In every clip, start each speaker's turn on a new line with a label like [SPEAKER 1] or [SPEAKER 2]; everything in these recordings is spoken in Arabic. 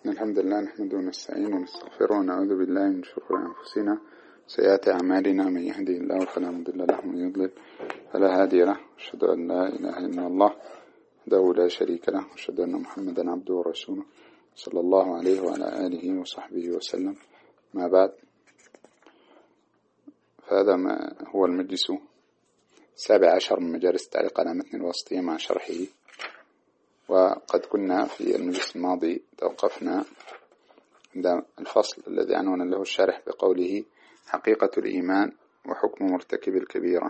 [SPEAKER 1] الحمد لله نحمده ونستعينه ونستغفره ونعوذ بالله من شرور أنفسنا وسيئات أعمالنا. من يهدي الله فلا مضل له ومن يضلل فلا هادي له. أشهد أن لا إله إلا الله وحده لا شريك له وأشهد أن محمدا عبده ورسوله صلى الله عليه وعلى آله وصحبه وسلم. ما بعد، فهذا ما هو المجلس 17 من مجالس التعليق على متن الواسطية مع شرحه. وقد كنا في المجلس الماضي توقفنا عند الفصل الذي عنوان له الشارح بقوله حقيقة الإيمان وحكم مرتكب الكبيرة.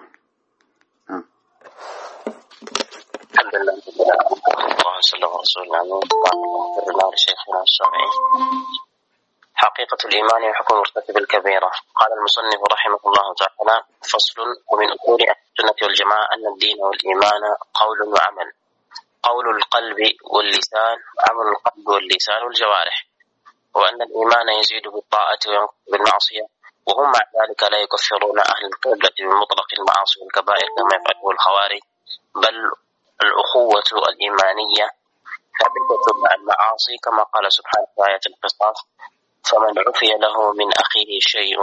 [SPEAKER 2] الحمد لله اللهم صل على رسول الله شيخنا الشافعي. حقيقة الإيمان وحكم مرتكب الكبيرة. قال المصنف رحمه الله تعالى: فصل. ومن أصول أهل السنة والجماعة أن الدين والإيمان قول وعمل. قول القلب واللسان، عمل القلب واللسان والجوارح. وأن الإيمان يزيد بالطاعة وينقص بالمعصية، وهم مع ذلك لا يكفرون أهل القبلة بمطلق المعاصي والكبائر كما يفعله الخوارج، بل الأخوة الإيمانية ثابتة مع المعاصي كما قال سبحانه في آية القصاص: فمن عفي له من أخيه شيء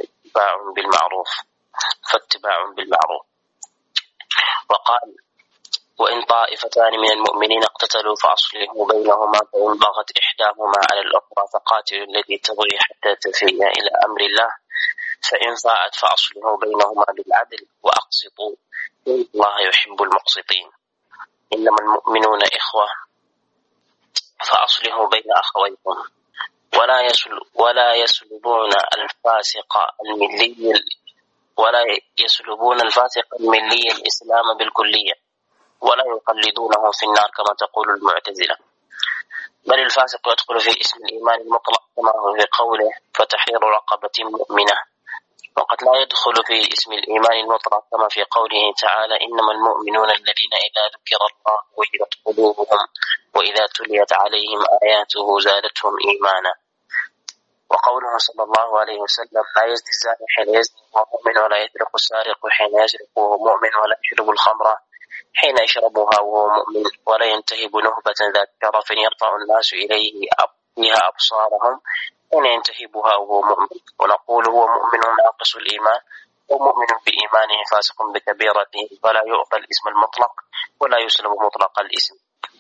[SPEAKER 2] فاتباع بالمعروف. وقال: وإن طائفتان من المؤمنين اقتتلوا فأصلحوا بينهما، فإن بغت إحداهما على الأخرى فقاتلوا التي تبغي حتى تفيء إلى أمر الله، فإن فاءت فأصلحوا بينهما بالعدل وأقسطوا إن الله يحب المقسطين. إنما المؤمنون إخوة فأصلحوا بين أخويكم، ولا يسلبون الفاسق الملي الإسلام بالكلية، ولا يقلدونه في النار كما تقول المعتزلة، بل الفاسق يدخل في اسم الإيمان المطلق كما هو في قوله: فتحرير رقبة مؤمنة. وقد لا يدخل في اسم الإيمان المطلق كما في قوله تعالى: إنما المؤمنون الذين إذا ذكر الله وجلت قلوبهم وإذا تليت عليهم آياته زادتهم إيمانا. وقوله صلى الله عليه وسلم: لا يزني الزاني حين يزني وهو مؤمن، ولا يسرق السارق حين يسرق وهو مؤمن، ولا يشرب الخمر حين يشربها وهو مؤمن، ولا ينتهب نهبة ذات شرف يرفع الناس إليه فيها أبصارهم حين ينتهبها وهو مؤمن. ونقول: هو مؤمن ناقص الإيمان، ومؤمن بإيمانه فاسق بكبيرته، فلا يعطى الاسم المطلق ولا يسلب مطلق الاسم.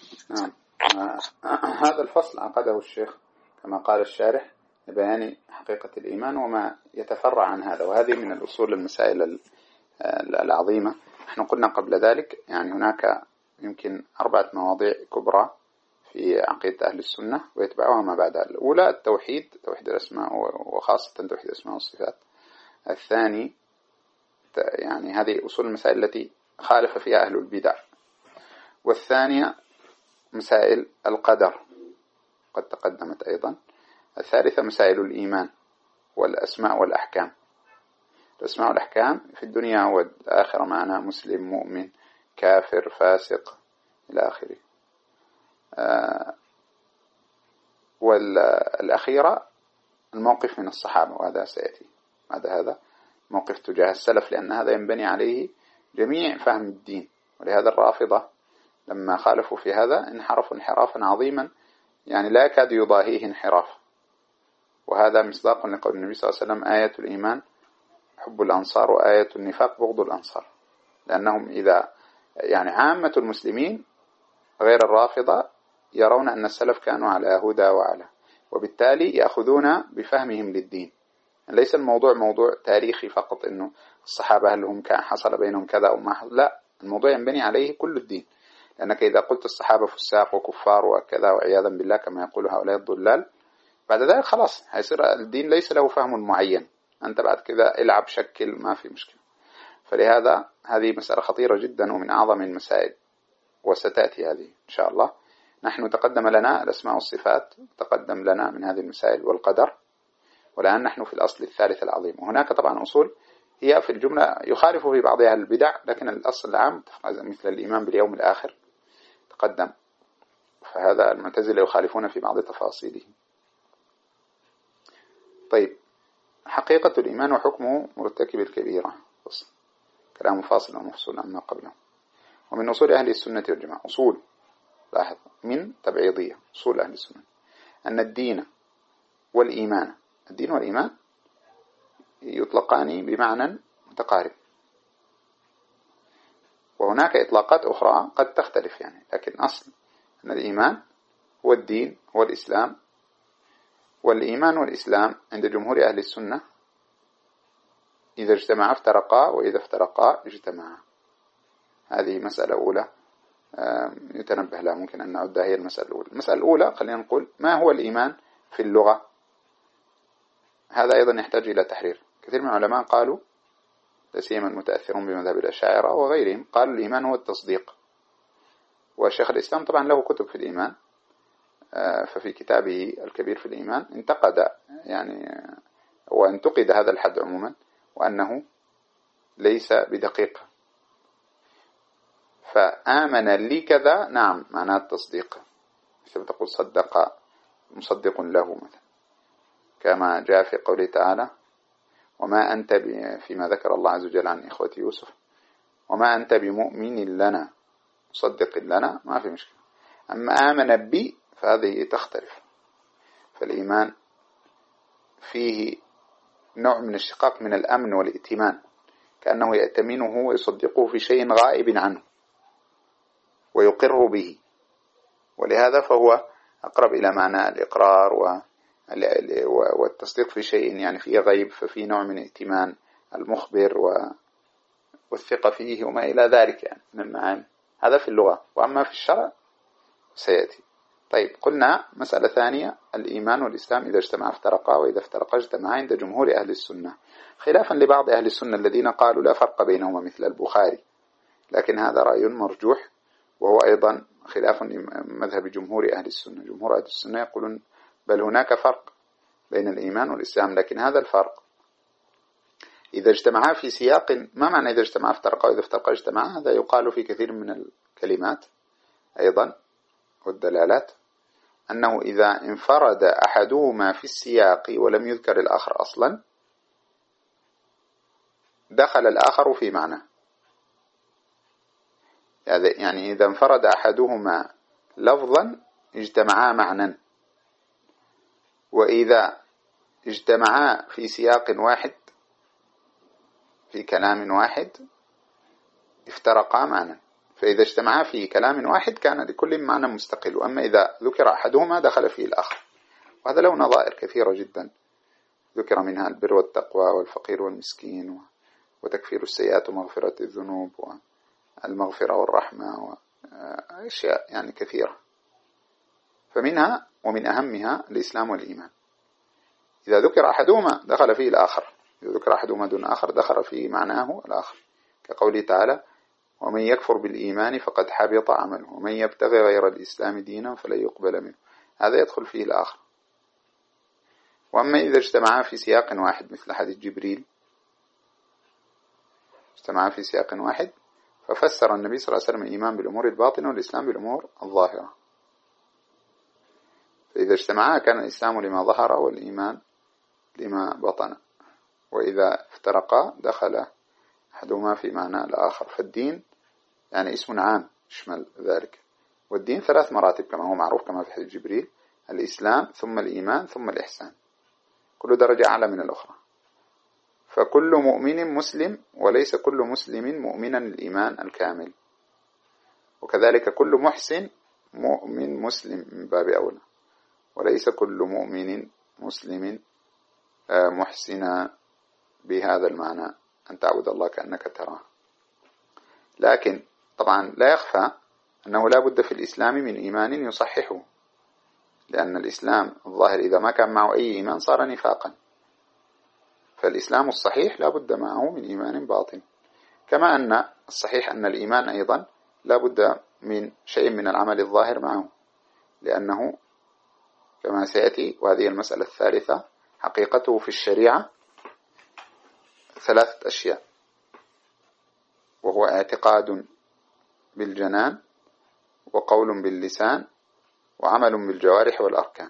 [SPEAKER 1] هذا الفصل عقده الشيخ كما قال الشارح لبيان حقيقة الإيمان وما يتفرع عن هذا، وهذه من الأصول المسائل العظيمة. نحن قلنا قبل ذلك يعني هناك يمكن 4 مواضيع كبرى في عقيدة أهل السنة ويتبعها ما بعدها. الأولى التوحيد، توحيد الأسماء وخاصة توحيد الأسماء والصفات. الثاني يعني هذه أصول المسائل التي خالف فيها أهل البدع. والثانية مسائل القدر قد تقدمت أيضا. الثالثة مسائل الإيمان والأسماء والأحكام. الأسماء والأحكام في الدنيا والآخرة معنا مسلم مؤمن كافر فاسق إلى آخره. والأخيرة الموقف من الصحابة، وهذا سيأتي بعد هذا موقف تجاه السلف، لأن هذا ينبني عليه جميع فهم الدين. ولهذا الرافضة لما خالفوا في هذا انحرفوا انحرافا عظيما يعني لا يكاد يضاهيه انحراف. وهذا مصداق لقول النبي صلى الله عليه وسلم: آية الإيمان حب الأنصار وآية النفاق بغض الأنصار. لأنهم إذا يعني عامة المسلمين غير الرافضة يرون أن السلف كانوا على هدى وبالتالي يأخذون بفهمهم للدين. ليس الموضوع موضوع تاريخي فقط إنه الصحابة هل هم كان حصل بينهم كذا أو ما حصل، لا، الموضوع ينبني عليه كل الدين. لأنك إذا قلت الصحابة فساق وكفار وكذا وعياذا بالله كما يقول هؤلاء الضلال، بعد ذلك خلاص هيصير الدين ليس له فهم معين، أنت بعد كذا العب شكل ما في مشكلة. فلهذا هذه مسألة خطيرة جدا ومن أعظم المسائل، وستأتي هذه إن شاء الله. نحن تقدم لنا الأسماء والصفات، تقدم لنا من هذه المسائل والقدر، والآن نحن في الأصل الثالث العظيم. وهناك طبعا أصول هي في الجملة يخالف في بعضها البدع، لكن الأصل العام مثل الإيمان باليوم الآخر تقدم، فهذا المعتزلة يخالفون في بعض تفاصيله. طيب، حقيقة الإيمان وحكمه مرتكب الكبيرة، كلام فاصل ومفصول عما قبله. ومن أصول أهل السنة والجماعة أصول، لاحظ، من تبعيضية، أصول أهل السنة أن الدين والإيمان يطلقان بمعنى متقارب، وهناك إطلاقات أخرى قد تختلف يعني، لكن أصل أن الإيمان هو الدين هو الإسلام، والإيمان والإسلام عند جمهور أهل السنة إذا اجتمعا افترقا، وإذا افترقا اجتمعا. هذه مسألة أولى يتنبه لها، ممكن أن نعدها هي المسألة الأولى. المسألة الأولى خلينا نقول ما هو الإيمان في اللغة. هذا أيضا يحتاج إلى تحرير. كثير من العلماء قالوا، لا سيما المتأثرون بمذهب الأشاعرة وغيرهم، قالوا الإيمان هو التصديق. وشيخ الإسلام طبعا له كتب في الإيمان، ففي كتابه الكبير في الإيمان انتقد يعني وانتقد هذا الحد عموما، وأنه ليس بدقيق. فآمن لي كذا، نعم معناه التصديق، مثل تقول صدق مصدق له مثلا، كما جاء في قوله تعالى وما أنت فيما ذكر الله عز وجل عن إخوة يوسف وما أنت بمؤمن لنا مصدق لنا، ما في مشكلة. أما آمن بي فهذه تختلف. فالإيمان فيه نوع من الشقاق من الأمن والائتمان، كأنه يأتمنه ويصدقه في شيء غائب عنه ويقر به، ولهذا فهو أقرب إلى معنى الإقرار والتصديق في شيء يعني فيه غيب، ففيه نوع من ائتمان المخبر والثقة فيه وما إلى ذلك يعني من المعاني. هذا في اللغة. وأما في الشرع سيأتي. طيب، قلنا مسألة ثانية، الإيمان والإسلام إذا اجتمعا افترقا، وإذا افترقا اجتمعا عند جمهور أهل السنة، خلافا لبعض أهل السنة الذين قالوا لا فرق بينهما مثل البخاري، لكن هذا رأي مرجوح، وهو أيضا خلاف مذهب جمهور أهل السنة. جمهور أهل السنة يقولون بل هناك فرق بين الإيمان والإسلام، لكن هذا الفرق إذا اجتمعا في سياق. ما معنى إذا اجتمعا افترقا وإذا افترقا اجتمعا؟ هذا يقال في كثير من الكلمات أيضا والدلالات، أنه إذا انفرد أحدهما في السياق ولم يذكر الآخر أصلا دخل الآخر في معنى. يعني إذا انفرد أحدهما لفظا اجتمعا معنى، وإذا اجتمعا في سياق واحد في كلام واحد افترقا معنى. فإذا اجتمعا في كلام واحد كان لكل معنى مستقل، وأما إذا ذكر أحدهما دخل فيه الآخر. وهذا له نظائر كثيرة جدا، ذكر منها البر والتقوى والفقير والمسكين وتكفير السيئات ومغفرة الذنوب والمغفرة والرحمة وأشياء يعني كثيرة. فمنها ومن أهمها الإسلام والإيمان. إذا ذكر أحدهما دخل فيه الآخر، إذا ذكر أحدهما دون آخر دخل فيه معناه الآخر، كقوله تعالى ومن يكفر بالإيمان فقد حبط عمله ومن يبتغي غير الإسلام دينا فلن يقبل منه، هذا يدخل فيه الآخر. وأما إذا اجتمعا في سياق واحد مثل حديث جبريل، اجتمعا في سياق واحد ففسر النبي صلى الله عليه وسلم الإيمان بالأمور الباطنة والإسلام بالأمور الظاهرة. فإذا اجتمعا كان الإسلام لما ظهر والإيمان لما بطن، وإذا افترقا دخل أحدهما في معنى الآخر. فالدين يعني اسم عام يشمل ذلك، والدين 3 مراتب كما هو معروف كما في حديث جبريل: الإسلام ثم الإيمان ثم الإحسان، كل درجة أعلى من الأخرى. فكل مؤمن مسلم وليس كل مسلم مؤمنا الإيمان الكامل، وكذلك كل محسن مؤمن مسلم من باب أولى، وليس كل مؤمن مسلم محسنا بهذا المعنى أن تعبد الله كأنك تراه. لكن طبعا لا يخفى أنه لا بد في الإسلام من إيمان يصححه، لأن الإسلام الظاهر إذا ما كان معه أي إيمان صار نفاقا، فالإسلام الصحيح لا بد معه من إيمان باطن. كما أن الصحيح أن الإيمان أيضا لا بد من شيء من العمل الظاهر معه، لأنه كما سيأتي، وهذه المسألة الثالثة، حقيقته في الشريعة 3 أشياء، وهو اعتقاد بالجنان وقول باللسان وعمل بالجوارح والأركان.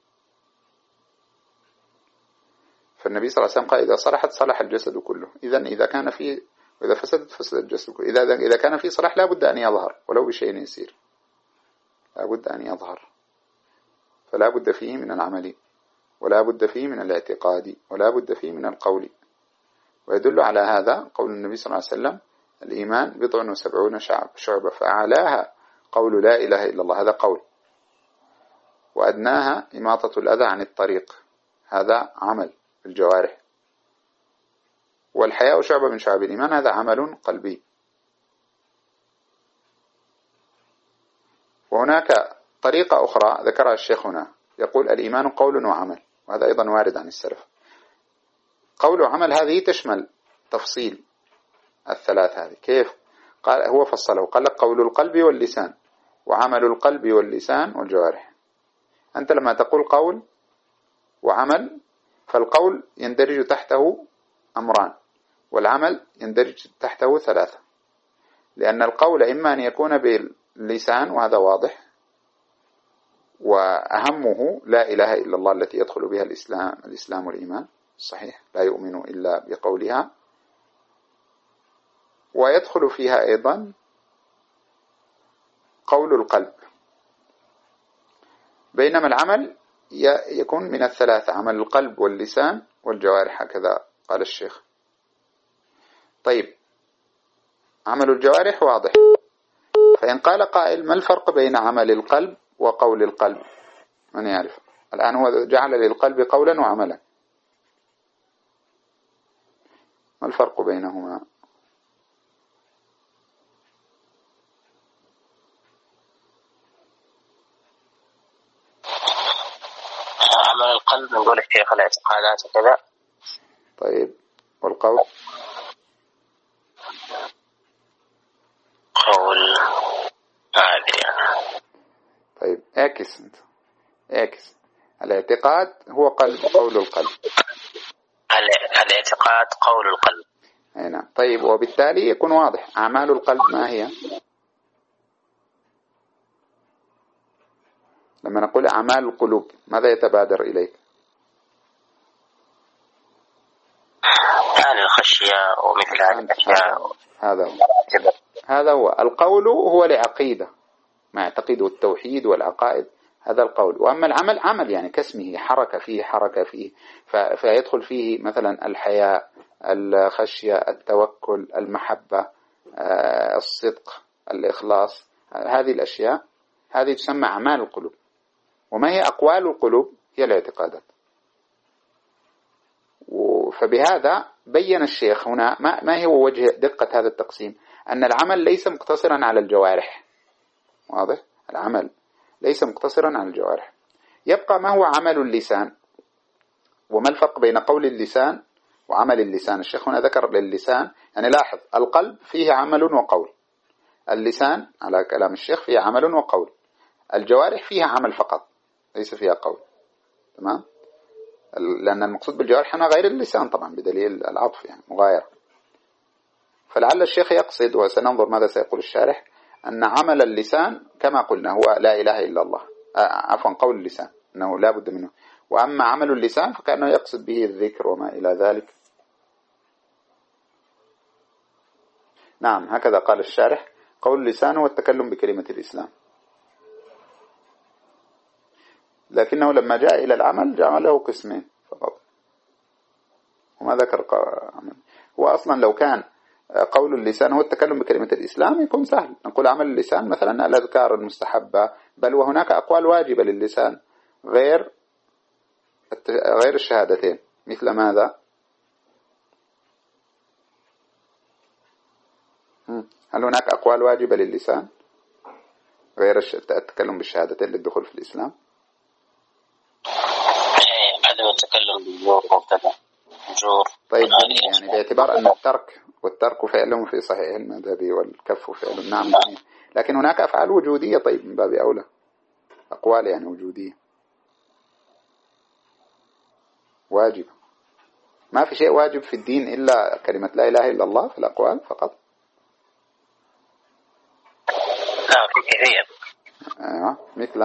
[SPEAKER 1] فالنبي صلى الله عليه وسلم قال إذا صلحت صلح الجسد كله. إذا كان فيه، وإذا فسدت فسد الجسد كله. إذا كان فيه صلاح لا بد أن يظهر ولو بشيء يسير، لا بد أن يظهر. فلا بد فيه من العمل، ولا بد فيه من الاعتقاد، ولا بد فيه من القول. ويدل على هذا قول النبي صلى الله عليه وسلم: الإيمان 70 شعبة، فأعلاها قول لا إله إلا الله، هذا قول، وأدناها إماطة الأذى عن الطريق، هذا عمل بالجوارح، والحياء شعبة من شعب الإيمان، هذا عمل قلبي. وهناك طريقة أخرى ذكرها الشيخ هنا، يقول: الإيمان قول وعمل، وهذا أيضا وارد عن السلف. قول وعمل هذه تشمل تفصيل الثلاث هذه. كيف؟ قال هو فصله، قال لك: قول القلب واللسان، وعمل القلب واللسان والجوارح. أنت لما تقول قول وعمل، فالقول يندرج تحته أمران، والعمل يندرج تحته 3، لأن القول إما أن يكون باللسان وهذا واضح، وأهمه لا إله إلا الله التي يدخل بها الإسلام والإيمان الصحيح، لا يؤمن إلا بقولها، ويدخل فيها أيضا قول القلب. بينما العمل يكون من 3، عمل القلب واللسان والجوارح، هكذا قال الشيخ. طيب، عمل الجوارح واضح، فإن قال قائل: ما الفرق بين عمل القلب وقول القلب؟ من يعرف؟ الآن هو جعل للقلب قولا وعملا، ما الفرق بينهما؟
[SPEAKER 2] عمل القلب نقول الشيخ الاعتقادات وكذا.
[SPEAKER 1] طيب، والقول؟
[SPEAKER 2] قول ما أدري أنا.
[SPEAKER 1] طيب، اعكس انت، اعكس. الاعتقاد هو قول القلب،
[SPEAKER 2] الاعتقاد قول القلب.
[SPEAKER 1] نعم. طيب، وبالتالي يكون واضح أعمال القلب ما هي؟ لما نقول أعمال القلوب ماذا يتبادر إليك؟
[SPEAKER 2] يعني الخشية ومثل هذه الأشياء.
[SPEAKER 1] هذا هو القول، هو العقيدة، ما يعتقده التوحيد والعقائد، هذا القول. وأما العمل، عمل يعني كاسمه، حركة فيه، فيدخل فيه مثلا الحياء، الخشية، التوكل، المحبة، الصدق، الإخلاص، هذه الأشياء هذه تسمى أعمال القلوب. وما هي أقوال القلوب؟ هي الاعتقادات. فبهذا بين الشيخ هنا ما هو وجه دقة هذا التقسيم، أن العمل ليس مقتصرا على الجوارح، واضح؟ العمل ليس مقتصرا على الجوارح. يبقى ما هو عمل اللسان، وما الفرق بين قول اللسان وعمل اللسان؟ الشيخ هنا ذكر للسان، يعني لاحظ القلب فيه عمل وقول، اللسان على كلام الشيخ فيه عمل وقول، الجوارح فيها عمل فقط ليس فيها قول، تمام؟ لأن المقصود بالجوارح هنا غير اللسان طبعا بدليل العطف، يعني مغايرة. فلعل الشيخ يقصد، وسننظر ماذا سيقول الشارح، أن عمل اللسان كما قلنا هو لا إله إلا الله، عفوا قول اللسان أنه لا بد منه، وأما عمل اللسان فكأنه يقصد به الذكر وما إلى ذلك. نعم، هكذا قال الشارح: قول اللسان هو التكلم بكلمة الإسلام، لكنه لما جاء إلى العمل جعله قسمين فقط، وما ذكر عمل. هو أصلا لو كان قول اللسان هو التكلم بكلمة الإسلام يكون سهل، نقول عمل اللسان مثلا الأذكار المستحبة، بل وهناك أقوال واجبة للسان غير الشهادتين، مثل ماذا؟ هل هناك أقوال واجبة للسان غير التكلم بالشهادتين للدخول في الإسلام؟
[SPEAKER 2] عدم التكلم بالجور وكذا جور.
[SPEAKER 1] طيب، يعني باعتبار أن والترك فعل في صحيح المذهبي والكف فعل، نعم جميل. لكن هناك أفعال وجودية، طيب من باب أولى أقوال يعني وجودية واجبة. ما في شيء واجب في الدين إلا كلمة لا إله إلا الله في الأقوال فقط.
[SPEAKER 2] لا، في كثير.
[SPEAKER 1] مثل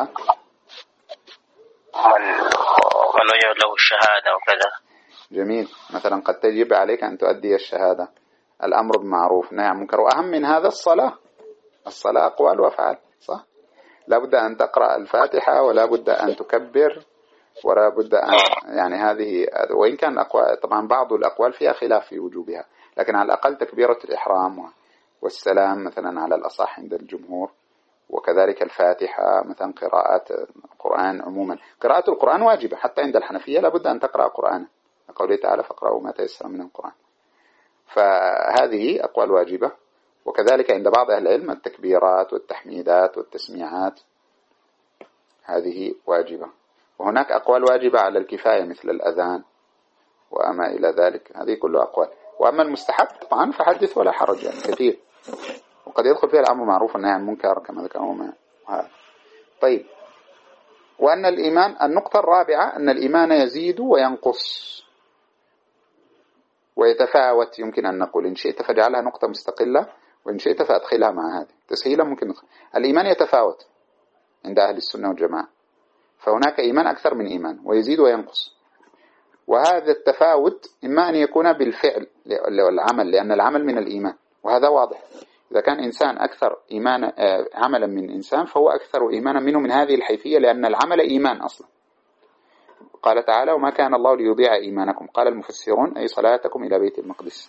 [SPEAKER 2] من وجد له الشهادة وكذا.
[SPEAKER 1] جميل. مثلا قد تجب عليك أن تؤدي الشهادة، الأمر بالمعروف، نهي عن المنكر، وأهم من هذا الصلاة أقوال وأفعال، صح؟ لا بد أن تقرأ الفاتحة ولا بد أن تكبر ولا بد أن يعني هذه، وإن كان الأقوال طبعا بعض الأقوال فيها خلاف في وجوبها، لكن على الأقل تكبيرة الإحرام والسلام مثلا على الأصح عند الجمهور، وكذلك الفاتحة مثلا قراءة القرآن عموما. قراءة القرآن واجبة حتى عند الحنفية، لا بد أن تقرأ قرآنا، قوله تعالى فاقرأوا ما تيسر من القرآن. فهذه أقوال واجبة. وكذلك عند بعض أهل العلم التكبيرات والتحميدات والتسميعات هذه واجبة. وهناك أقوال واجبة على الكفاية مثل الأذان وأما إلى ذلك، هذه كلها أقوال. وأما المستحب طبعا فحدث ولا حرج، يعني كثير، وقد يدخل فيها الأمر معروف والنهي عن المنكر كما ذكرنا. طيب، وأن الإيمان، النقطة الرابعة أن الإيمان يزيد وينقص ويتفاوت. يمكن أن نقول إن شئت فجعلها نقطة مستقلة، وإن شئت فأدخلها مع هذه تسهيلا. ممكن ندخل. الإيمان يتفاوت عند أهل السنة والجماعة، فهناك إيمان أكثر من إيمان ويزيد وينقص. وهذا التفاوت إما أن يكون بالفعل والعمل، لأن العمل من الإيمان، وهذا واضح. إذا كان إنسان أكثر إيمانا عملا من إنسان فهو أكثر إيمانا منه من هذه الحيثية، لأن العمل إيمان أصلا. قال تعالى وما كان الله ليضيع إيمانكم، قال المفسرون أي صلاتكم إلى بيت المقدس.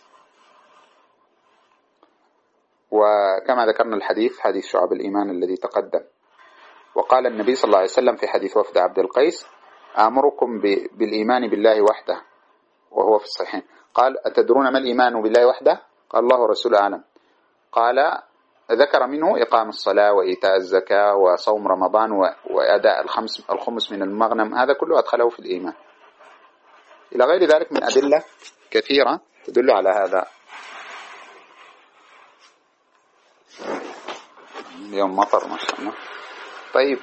[SPEAKER 1] وكما ذكرنا الحديث، حديث شعب الإيمان الذي تقدم. وقال النبي صلى الله عليه وسلم في حديث وفد عبد القيس آمركم بالإيمان بالله وحده، وهو في الصحيحين. قال أتدرون ما الإيمان بالله وحده؟ قال الله ورسوله أعلم. قال ذكر منه إقام الصلاة وإيتاء الزكاة وصوم رمضان وأداء الخمس من المغنم، هذا كله أدخله في الإيمان، إلى غير ذلك من أدلة كثيرة تدل على هذا. اليوم مطر ما شاء الله. طيب،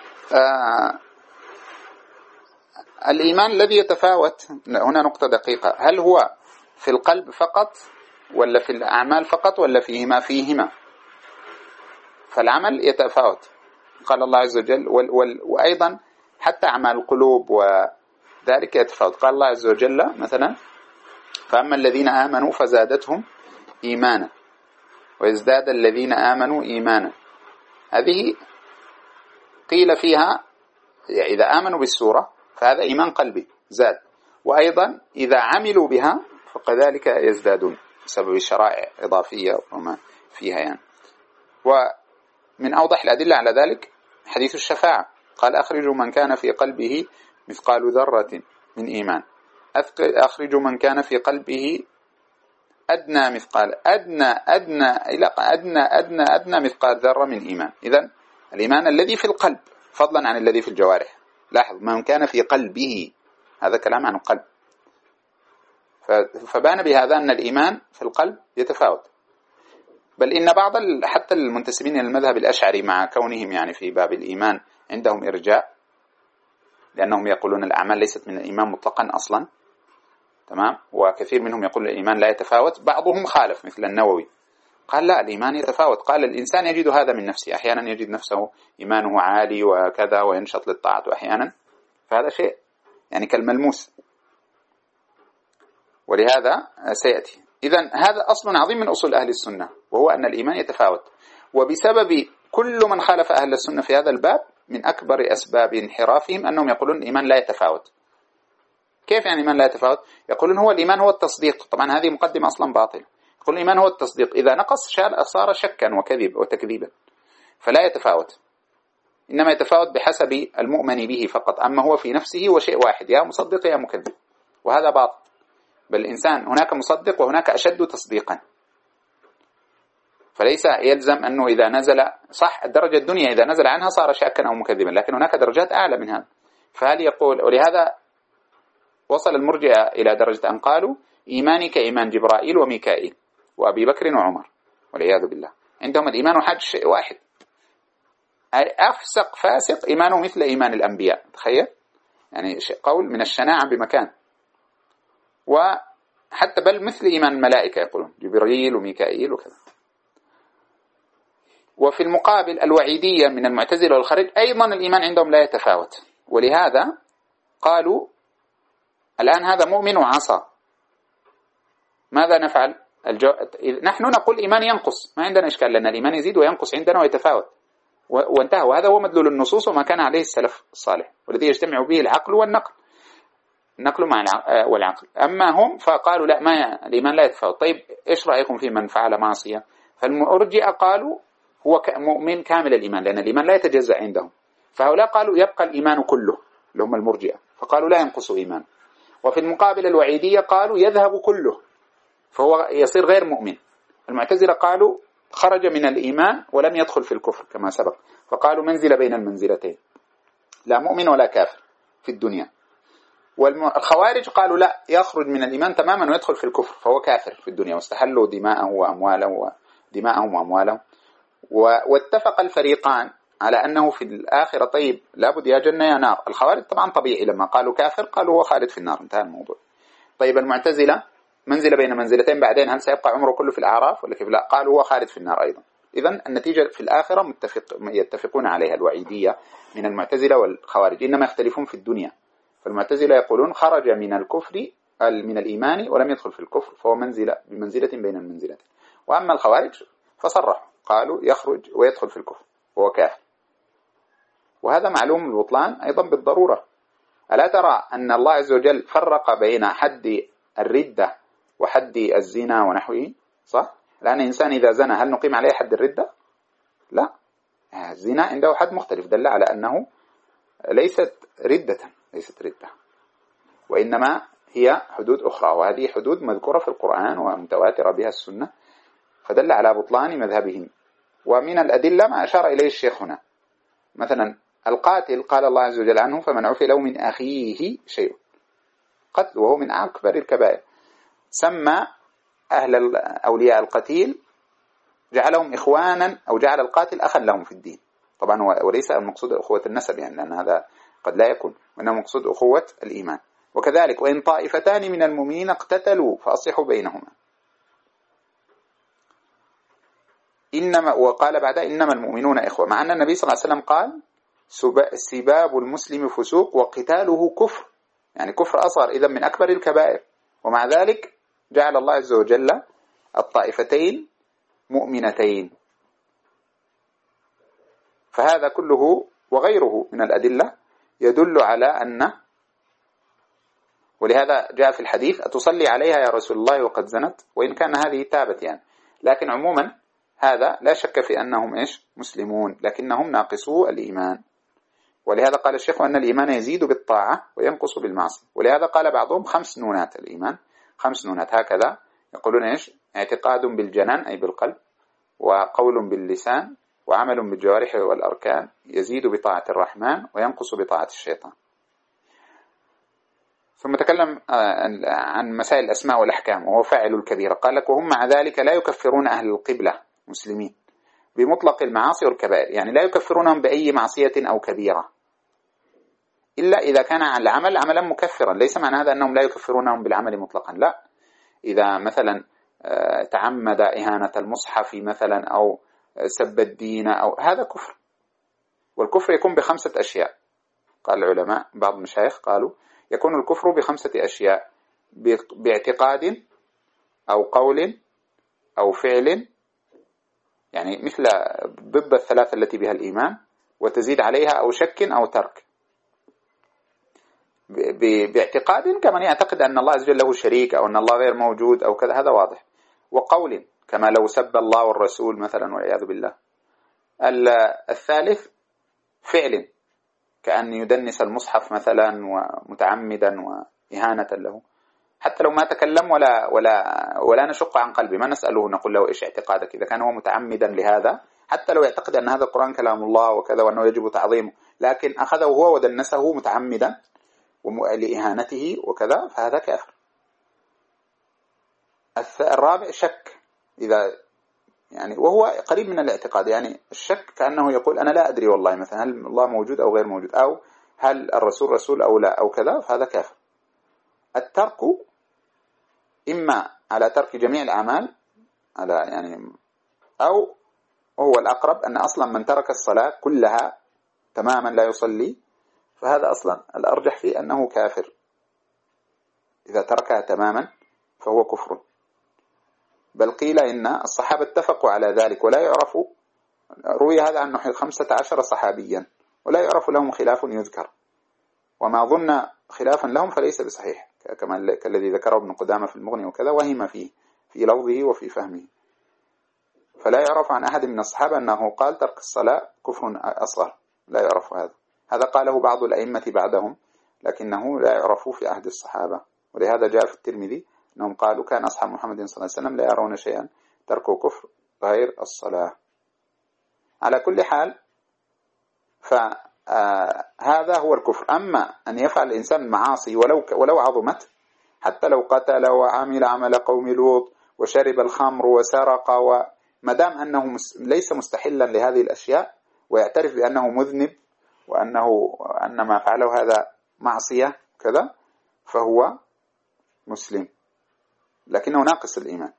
[SPEAKER 1] الإيمان الذي يتفاوت هنا نقطة دقيقة، هل هو في القلب فقط ولا في الأعمال فقط ولا فيهما؟ فالعمل يتفاوت، قال الله عز وجل، وأيضا حتى أعمال القلوب وذلك يتفاوت. قال الله عز وجل مثلا فأما الذين آمنوا فزادتهم إيمانا ويزداد الذين آمنوا إيمانا. هذه قيل فيها إذا آمنوا بالسورة فهذا إيمان قلبي زاد، وأيضا إذا عملوا بها فكذلك يزدادون بسبب الشرائع إضافية وما فيها يعني. ومن أوضح الأدلة على ذلك حديث الشفاعة، قال أخرجوا من كان في قلبه مثقال ذرة من إيمان، أخرجوا من كان في قلبه أدنى مثقال ذرة من إيمان. إذن الإيمان الذي في القلب فضلا عن الذي في الجوارح. لاحظ من كان في قلبه، هذا كلام عن القلب. فبان بهذا أن الإيمان في القلب يتفاوت. بل إن بعض حتى المنتسبين إلى المذهب الأشعري مع كونهم يعني في باب الإيمان عندهم إرجاء، لأنهم يقولون الأعمال ليست من الإيمان مطلقا أصلا، تمام. وكثير منهم يقول الإيمان لا يتفاوت. بعضهم خالف مثل النووي، قال لا، الإيمان يتفاوت. قال الإنسان يجد هذا من نفسه، أحيانا يجد نفسه إيمانه عالي وكذا وينشط للطاعة أحيانا، فهذا شيء يعني كالملموس، ولهذا سيأتي. إذن هذا أصل عظيم من أصول أهل السنة، وهو أن الإيمان يتفاوت. وبسبب كل من خالف أهل السنة في هذا الباب من أكبر أسباب انحرافهم أنهم يقولون الإيمان لا يتفاوت. كيف يعني الإيمان لا يتفاوت؟ يقولون هو الإيمان هو التصديق. طبعا هذه مقدمة أصلا باطلة. يقول الإيمان هو التصديق، إذا نقص صار شكا وكذب وتكذيبا، فلا يتفاوت، إنما يتفاوت بحسب المؤمن به فقط. أما هو في نفسه هو شيء واحد، يا مصدق يا مكذب، وهذا باطل. بل الإنسان هناك مصدق وهناك أشد تصديقا. فليس يلزم أنه إذا نزل صح الدرجة الدنيا إذا نزل عنها صار شاكا أو مكذبا، لكن هناك درجات أعلى من هذا. فهل يقول، ولهذا وصل المرجئة إلى درجة أن قالوا إيماني كإيمان جبرائيل وميكائيل وأبي بكر وعمر، والعياذ بالله. عندهم الإيمان حاج شيء واحد. أفسق فاسق إيمانه مثل إيمان الأنبياء، تخيل يعني قول من الشناعة بمكان. وحتى بل مثل إيمان الملائكة يقولون جبريل وميكائيل وكذا. وفي المقابل الوعيدية من المعتزلة والخارج أيضا الإيمان عندهم لا يتفاوت، ولهذا قالوا الآن هذا مؤمن وعصى، ماذا نفعل؟ نحن نقول الإيمان ينقص، ما عندنا إشكال، لأن الإيمان يزيد وينقص عندنا ويتفاوت. وانتهى. وهذا هو مدلول النصوص وما كان عليه السلف الصالح، والذي يجتمع به العقل والنقل، النقل مع والعقل. أما هم فقالوا لا، ما الإيمان لا يتفاوت. طيب إيش رأيكم في من فعل معصية؟ فالمرجئة قالوا هو مؤمن كامل الإيمان، لأن الإيمان لا يتجزأ عندهم. فهؤلاء قالوا يبقى الإيمان كله، اللي هم المرجئة، فقالوا لا ينقص إيمان. وفي المقابل الوعيدية قالوا يذهب كله، فهو يصير غير مؤمن. المعتزلة قالوا خرج من الإيمان ولم يدخل في الكفر كما سبق، فقالوا منزلة بين المنزلتين، لا مؤمن ولا كافر في الدنيا. والخوارج قالوا لا، يخرج من الإيمان تماما ويدخل في الكفر، فهو كافر في الدنيا، واستحلوا دماءهم وأموالهم. واتفق الفريقان على أنه في الآخرة طيب لابد يا جنة يا نار. الخوارج طبعا طبيعي لما قالوا كافر قالوا هو خالد في النار، انتهى الموضوع. طيب المعتزلة منزلة بين منزلتين، بعدين هل سيبقى عمره كله في الأعراف ولا كيف؟ لا، قالوا هو خالد في النار أيضا. إذن النتيجة في الآخرة يتفقون عليها الوعيدية من المعتزلة والخوارج، إنما يختلفون في الدنيا. فالمعتزلة يقولون خرج من الكفر من الإيمان ولم يدخل في الكفر، فهو بمنزلة بين المنزلتين. وأما الخوارج فصرحوا قالوا يخرج ويدخل في الكفر وهو كافر. وهذا معلوم البطلان أيضا بالضرورة. ألا ترى أن الله عز وجل فرق بين حد الردة وحد الزنا ونحوه؟ صح؟ لأن الإنسان إذا زنى هل نقيم عليه حد الردة؟ لا، الزنا عنده حد مختلف، دل على أنه ليست ردة، وإنما هي حدود أخرى، وهذه حدود مذكورة في القرآن ومتواترة بها السنة، فدل على بطلان مذهبهم. ومن الأدلة ما أشار إليه الشيخ هنا، مثلا القاتل قال الله عز وجل عنه فمن عفي له من أخيه شيء، قتل وهو من أكبر الكبائر. سمى أهل أولياء القتيل جعلهم إخوانا، أو جعل القاتل أخا لهم في الدين. طبعا وليس المقصود أخوة النسب، يعني لأن هذا قد لا يكون، وإنما مقصود أخوة الإيمان. وكذلك وإن طائفتان من المؤمنين اقتتلوا فأصلحوا بينهما. إنما وقال بعد إنما المؤمنون إخوة، مع أن النبي صلى الله عليه وسلم قال سباب المسلم فسوق وقتاله كفر، يعني كفر أصغر، إذا من أكبر الكبائر. ومع ذلك جعل الله عز وجل الطائفتين مؤمنتين. فهذا كله وغيره من الأدلة يدل على أن، ولهذا جاء في الحديث أتصلي عليها يا رسول الله وقد زنت، وإن كان هذه تابت يعني، لكن عموما هذا لا شك في أنهم مسلمون، لكنهم ناقصو الإيمان. ولهذا قال الشيخ أن الإيمان يزيد بالطاعة وينقص بالمعصية. ولهذا قال بعضهم 5 نونات الإيمان، 5 نونات هكذا يقولون اعتقاد بالجنان أي بالقلب، وقول باللسان، وعمل بالجوارح والأركان، يزيد بطاعة الرحمن وينقص بطاعة الشيطان. ثم تكلم عن مسائل الأسماء والأحكام، وهو فاعل الكبيرة. قال لك وهم مع ذلك لا يكفرون أهل القبلة مسلمين بمطلق المعاصي والكبائر، يعني لا يكفرونهم بأي معصية أو كبيرة إلا إذا كان العمل عملا مكفرا. ليس معنى هذا أنهم لا يكفرونهم بالعمل مطلقا، لا. إذا مثلا تعمد إهانة المصحف مثلا، أو سب الدين، أو هذا كفر. والكفر يكون ب5 أشياء. قال العلماء بعض المشايخ قالوا يكون الكفر ب5 أشياء: باعتقاد أو قول أو فعل، يعني مثل ضد الثلاثة التي بها الإيمان، وتزيد عليها، أو شك أو ترك. باعتقاد كمن يعتقد أن الله عز وجل له شريك، أو أن الله غير موجود أو كذا، هذا واضح. وقول كما لو سب الله والرسول مثلا والعياذ بالله. الثالث فعل، كأن يدنس المصحف مثلا ومتعمدا وإهانة له، حتى لو ما تكلم ولا نشق عن قلبه، ما نسأله نقول له إيش اعتقادك، إذا كان هو متعمدا لهذا، حتى لو يعتقد أن هذا القرآن كلام الله وكذا وأنه يجب تعظيمه، لكن أخذه هو ودنسه متعمدا لإهانته وكذا، فهذا كافر. الرابع شك، إذا يعني وهو قريب من الاعتقاد، يعني الشك كأنه يقول أنا لا أدري والله مثلا هل الله موجود أو غير موجود، أو هل الرسول رسول أو لا، أو كذا، فهذا كافر. الترك إما على ترك جميع الأعمال، على يعني، أو هو الأقرب أن أصلا من ترك الصلاة كلها تماما لا يصلي، فهذا أصلا الأرجح فيه أنه كافر. إذا تركها تماما فهو كفر. بل قيل إن الصحابة اتفقوا على ذلك، ولا يعرف روي هذا عن نحو 15 صحابيا ولا يعرف لهم خلاف يذكر، وما ظن خلافا لهم فليس بصحيح، كالذي ذكره ابن قدامة في المغني وكذا، وهم فيه في لفظه وفي فهمه. فلا يعرف عن أحد من الصحابة أنه قال ترك الصلاة كفر أصغر، لا يعرف هذا قاله بعض الأئمة بعدهم، لكنه لا يعرف في عهد الصحابة. ولهذا جاء في الترمذي أنهم قالوا كان أصحاب محمد صلى الله عليه وسلم لا يرون شيئا تركوا كفر غير الصلاة. على كل حال فهذا هو الكفر. أما أن يفعل الإنسان المعاصي ولو عظمت، حتى لو قتل وعمل عمل قوم لوط وشرب الخمر وسرق، وما دام أنه ليس مستحلا لهذه الأشياء ويعترف بأنه مذنب وأن ما فعله هذا معصية كذا، فهو مسلم لكنه ناقص الإيمان،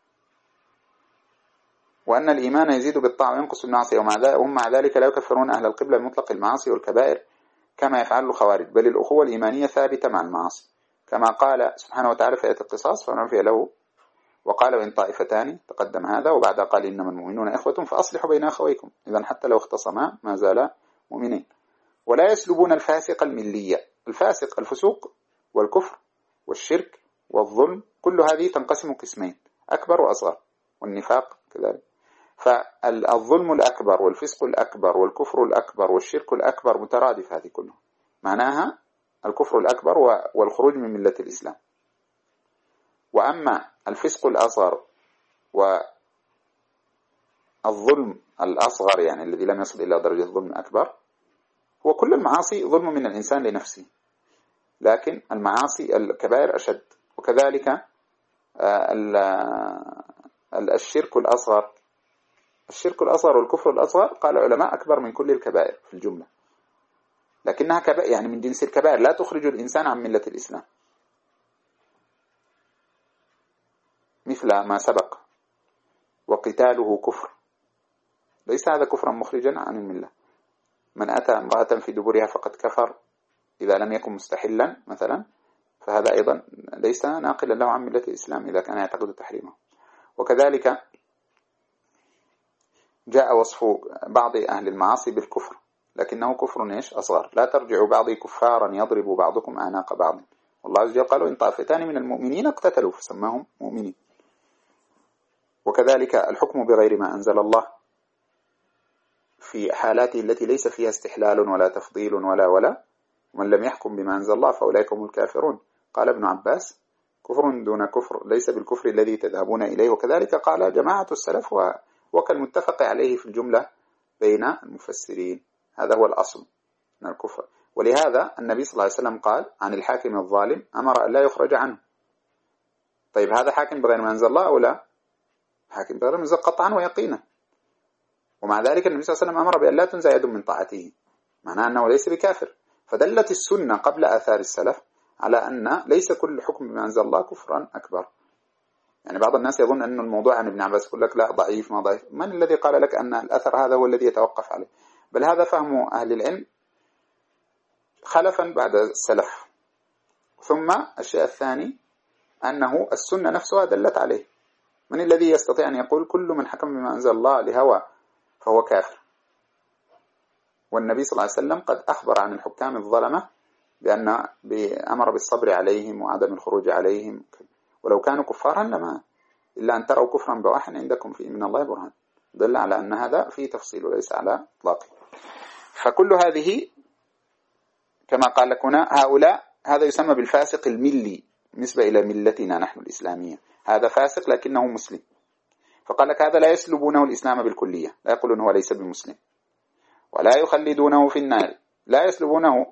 [SPEAKER 1] وأن الإيمان يزيد بالطاعة وينقص بالمعصية، وهم مع ذلك لا يكفرون أهل القبلة بمطلق المعاصي والكبائر كما يفعل الخوارج، بل الأخوة الإيمانية ثابتة مع المعاصي، كما قال سبحانه وتعالى في آية القصاص فمن عفي له، وقال وإن طائفتان تقدم هذا، وبعد قال إنما المؤمنون إخوة فأصلحوا بين أخويكم، إذن حتى لو اختصما ما زالا مؤمنين. ولا يسلبون الفاسق الملية، الفاسق الفسوق والكفر والشرك والظلم كل هذه تنقسم قسمين، أكبر وأصغر، والنفاق كذلك. فالظلم الأكبر والفسق الأكبر والكفر الأكبر والشرك الأكبر مترادف، هذه كلها معناها الكفر الأكبر والخروج من ملة الإسلام. وأما الفسق الأصغر والظلم الأصغر يعني الذي لم يصل إلى درجة الظلم الأكبر، هو كل المعاصي ظلم من الإنسان لنفسه، لكن المعاصي الكبائر أشد. وكذلك الشرك الأصغر، الشرك الأصغر والكفر الأصغر قال العلماء أكبر من كل الكبائر في الجملة، لكنها كبائر يعني من جنس الكبائر لا تخرج الإنسان عن ملة الإسلام، مثل ما سبق. وقتاله كفر، ليس هذا كفرا مخرجا عن الملة. من أتى امرأة في دبرها فقد كفر إذا لم يكن مستحلا مثلا، فهذا أيضا ليس ناقلا له عن ملة الإسلام إذا كان يعتقد تحريمه. وكذلك جاء وصف بعض أهل المعاصي بالكفر، لكنه كفر أصغر، لا ترجعوا بعضي كفارا يضرب بعضكم أعناق بعض، والله عز وجل قالوا إن طائفتان من المؤمنين اقتتلوا فسماهم مؤمنين. وكذلك الحكم بغير ما أنزل الله في حالاته التي ليس فيها استحلال ولا تفضيل ولا ومن لم يحكم بما أنزل الله فأولئك هم الكافرون. قال ابن عباس كفر دون كفر ليس بالكفر الذي تذهبون إليه. وكذلك قال جماعة السلف وكالمتفق عليه في الجملة بين المفسرين، هذا هو الأصل من الكفر. ولهذا النبي صلى الله عليه وسلم قال عن الحاكم الظالم أمر أن لا يخرج عنه. طيب هذا حاكم بغير ما أنزل الله أو لا؟ حاكم بغير ما أنزل قطعا ويقينا. ومع ذلك النبي صلى الله عليه وسلم أمر بأن لا تنزع يد من طاعته، معناه أنه ليس بكافر. فدلت السنة قبل آثار السلف على أن ليس كل حكم بما أنزل الله كفرا أكبر. يعني بعض الناس يظن أن الموضوع عن ابن عباس يقول لك لا ضعيف ما ضعيف، من الذي قال لك أن الأثر هذا هو الذي يتوقف عليه؟ بل هذا فهم أهل العلم خلفا بعد السلف. ثم الشيء الثاني أنه السنة نفسها دلت عليه. من الذي يستطيع أن يقول كل من حكم بما أنزل الله لهوى فهو كافر؟ والنبي صلى الله عليه وسلم قد أخبر عن الحكام الظلمة بأن أمر بالصبر عليهم وعدم الخروج عليهم، ولو كانوا كفارا لما إلا أن تروا كفرا بواحا عندكم فيه من الله برهان، دل على أن هذا فيه تفصيل وليس على إطلاقه. فكل هذه كما قال لك هنا هؤلاء هذا يسمى بالفاسق الملي نسبة إلى ملتنا نحن الإسلامية، هذا فاسق لكنه مسلم. فقال لك هذا لا يسلبونه الإسلام بالكلية، لا يقولون هو ليس بمسلم، ولا يخلدونه في النار، لا يسلبونه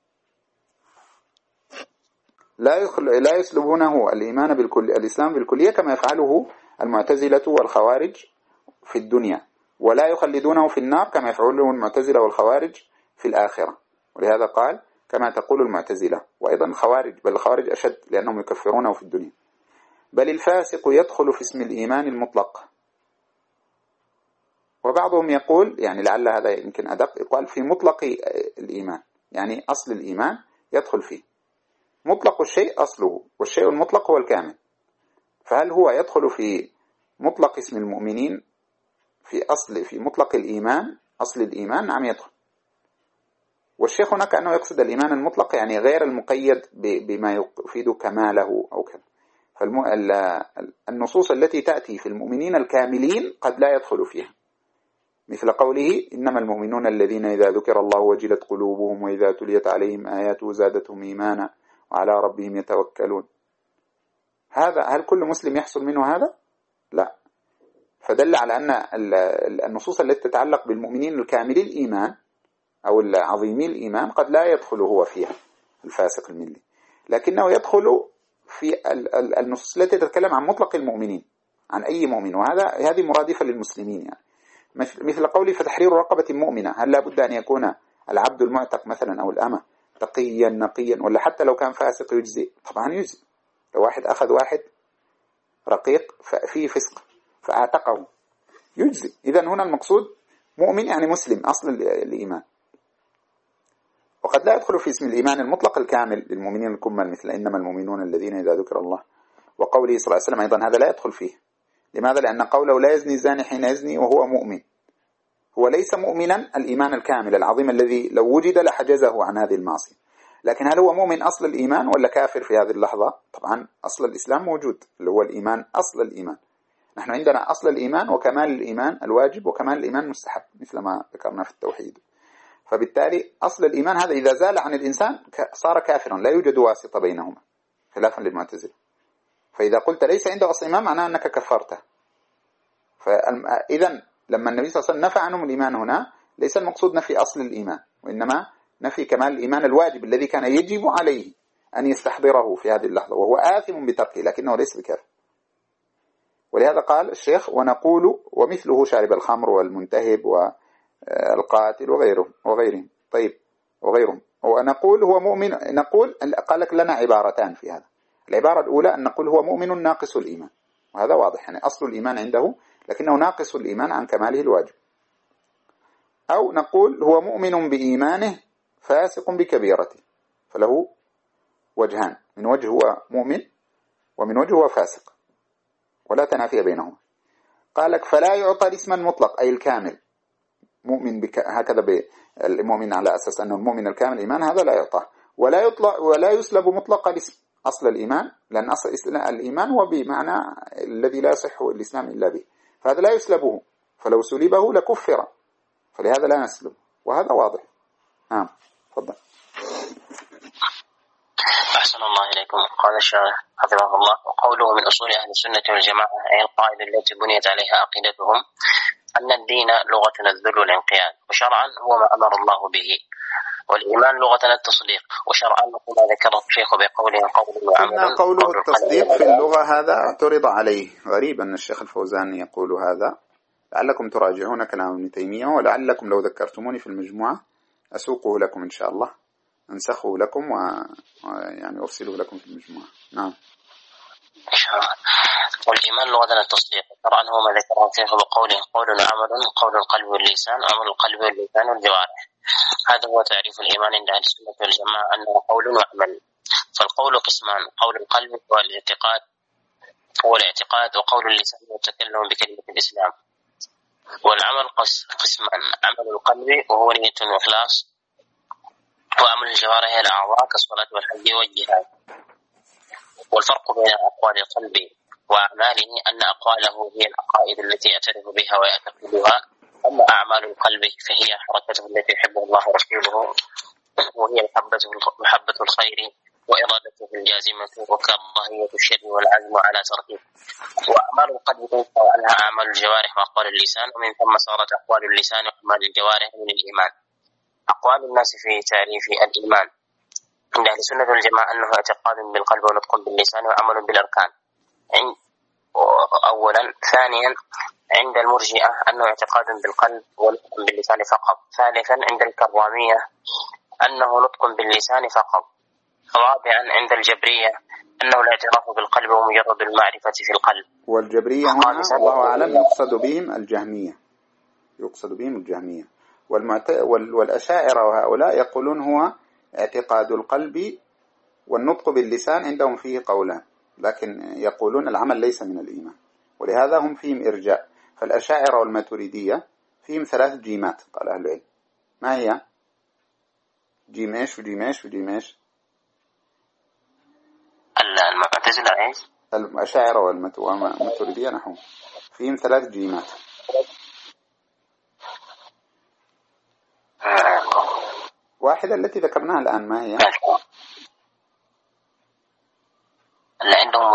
[SPEAKER 1] لا يسلبونه الإيمان الإسلام بالكلية كما يفعله المعتزلة والخوارج في الدنيا، ولا يخلدونه في النار كما يفعله المعتزلة والخوارج في الآخرة. ولهذا قال كما تقول المعتزلة وأيضا الخوارج، بل الخوارج أشد لأنهم يكفرونه في الدنيا. بل الفاسق يدخل في اسم الإيمان المطلق. وبعضهم يقول يعني لعل هذا يمكن أدق، يقال في مطلق الإيمان، يعني أصل الإيمان يدخل فيه. مطلق الشيء أصله، والشيء المطلق هو الكامل. فهل هو يدخل في مطلق اسم المؤمنين في مطلق الإيمان، أصل الإيمان، نعم يدخل. والشيخ هناك أنه يقصد الإيمان المطلق، يعني غير المقيد بما يفيد كماله أو كذا. فالنصوص التي تأتي في المؤمنين الكاملين قد لا يدخل فيها، مثل قوله إنما المؤمنون الذين إذا ذكر الله وجلت قلوبهم وإذا تليت عليهم آياته زادتهم إيمانا وعلى ربهم يتوكلون. هل كل مسلم يحصل منه هذا؟ لا. فدل على أن النصوص التي تتعلق بالمؤمنين الكاملي الإيمان أو العظيمي الإيمان قد لا يدخل هو فيها الفاسق الملي، لكنه يدخل في النصوص التي تتكلم عن مطلق المؤمنين، عن أي مؤمن، هذه مرادفة للمسلمين. يعني مثل قولي فتحرير رقبة مؤمنة، هل لابد أن يكون العبد المعتق مثلا أو الأمة تقيا نقيا، ولا حتى لو كان فاسق يجزي؟ طبعا يجزي. لو واحد أخذ واحد رقيق فيه فسق فاعتقه يجزي. إذن هنا المقصود مؤمن يعني مسلم أصل الإيمان. وقد لا يدخل في اسم الإيمان المطلق الكامل للمؤمنين الكمل، مثل إنما المؤمنون الذين إذا ذكر الله، وقوله صلى الله عليه وسلم أيضا هذا لا يدخل فيه. لماذا؟ لأن قوله لا يزني الزاني حين يزني وهو مؤمن، هو ليس مؤمنا الإيمان الكامل العظيم الذي لو وجد لحجزه عن هذه المعصية. لكن هل هو مؤمن أصل الإيمان ولا كافر في هذه اللحظة؟ طبعا أصل الإسلام موجود اللي هو الإيمان، أصل الإيمان. نحن عندنا أصل الإيمان وكمال الإيمان الواجب وكمال الإيمان المستحب، مثل ما ذكرنا في التوحيد. فبالتالي أصل الإيمان هذا إذا زال عن الإنسان صار كافرا، لا يوجد واسطة بينهما خلافا للمعتزلة. فإذا قلت ليس عنده أصل الإيمان معناه أنك كفرته. فإذا لما النبي صلى الله عليه وسلم نفى عنهم الإيمان هنا ليس المقصود نفي أصل الإيمان، وإنما نفي كمال الإيمان الواجب الذي كان يجب عليه أن يستحضره في هذه اللحظة، وهو آثم بتركه لكنه ليس بكافر. ولهذا قال الشيخ ونقول ومثله شارب الخمر والمنتهب والقاتل وغيرهم. طيب وغيرهم، ونقول هو مؤمن. نقول قال لك لنا عبارتان في هذا. العبارة الأولى أن نقول هو مؤمن ناقص الإيمان، وهذا واضح، يعني أصل الإيمان عنده لكنه ناقص الإيمان عن كماله الواجب. أو نقول هو مؤمن بإيمانه فاسق بكبيرته، فله وجهان، من وجه هو مؤمن ومن وجه هو فاسق، ولا تنافي بينهما. قال لك فلا يعطى الاسم المطلق أي الكامل، مؤمن هكذا المؤمن على أساس أنه المؤمن الكامل الإيمان، هذا لا يعطى. ولا يسلب مطلق الاسم أصل الإيمان، لأن أصل الإيمان هو بمعنى الذي لا يصح الإسلام إلا به، فهذا لا يسلبه، فلو سلبه لكفر، فلهذا لا نسلب، وهذا واضح. نعم تفضل.
[SPEAKER 2] أحسن الله إليكم. قال الشيخ حفظه الله وقوله من أصول أهل السنة والجماعة أي القاعدة التي بنيت عليها عقيدتهم أن الدين لغة الذل والانقياد، وشرعا هو ما أمر الله به، والإيمان لغة التصديق، وشرعا كما ذكر الشيخ بقوله
[SPEAKER 1] قوله التصديق في اللغة هذا اعترض عليه. غريب أن الشيخ الفوزان يقول هذا. لعلكم تراجعون كلام ابن تيمية، ولعلكم لو ذكرتموني في المجموعة أسوقه لكم إن شاء الله، أنسخه لكم ويعني أرسله لكم في المجموعة. نعم
[SPEAKER 2] إن شاء الله. والإيمان لغة التصديق، شرعا هو ما ذكره الشيخ بقوله قول وعمل، قول القلب واللسان، عمل القلب واللسان والجوارح. هذا هو تعريف الإيمان عند أهل السنة والجماعة أنه قول وعمل. فالقول قسمان، قول القلب هو الاعتقاد، وقول اللسان هو التكلم بكلمة الإسلام. والعمل قسمان، عمل القلب وهو نية وإخلاص، وعمل الجوارح هي الأعضاء كالصلاة والحج والجهاد. والفرق بين أقوال القلب وأعماله أن أقواله هي العقائد التي يعترف بها ويعتقدها، أما أعمال القلب فهي حركته التي يحبه الله ورسوله، وهي محبة الخير وإرادته الجازمة وكراهية الشر والعزم على تركه. وأعمال القلب تنفى عنها أعمال الجوارح وأقوال اللسان، ومن ثم صارت أقوال اللسان وأعمال الجوارح من الإيمان. أقوال الناس في تعريف الإيمان عند أهل السنة والجماعة أنه اعتقاد بالقلب ونطق باللسان وعمل بالأركان أولا. ثانيا عند المرجئة أنه اعتقاد بالقلب ونطق باللسان فقط. ثالثا عند الكرامية أنه نطق باللسان فقط. رابعا عند الجبرية أنه الاعتراف بالقلب ومجرد المعرفة في القلب.
[SPEAKER 1] والجبرية هنا الله أعلم يقصد بهم الجهمية والأشاعرة، وهؤلاء يقولون هو اعتقاد القلب والنطق باللسان عندهم فيه قولان، لكن يقولون العمل ليس من الإيمان، ولهذا هم فيهم إرجاء. فالأشاعرة والماتريدية فيهم 3 جيمات قال أهل العلم. ما هي؟ جيم إيش وجيم إيش وجيم إيش؟
[SPEAKER 2] المعتزلة إيش؟
[SPEAKER 1] الأشاعرة والماتريدية نحو فيهم 3 جيمات. واحدة التي ذكرناها الآن ما هي؟
[SPEAKER 2] اللي عندهم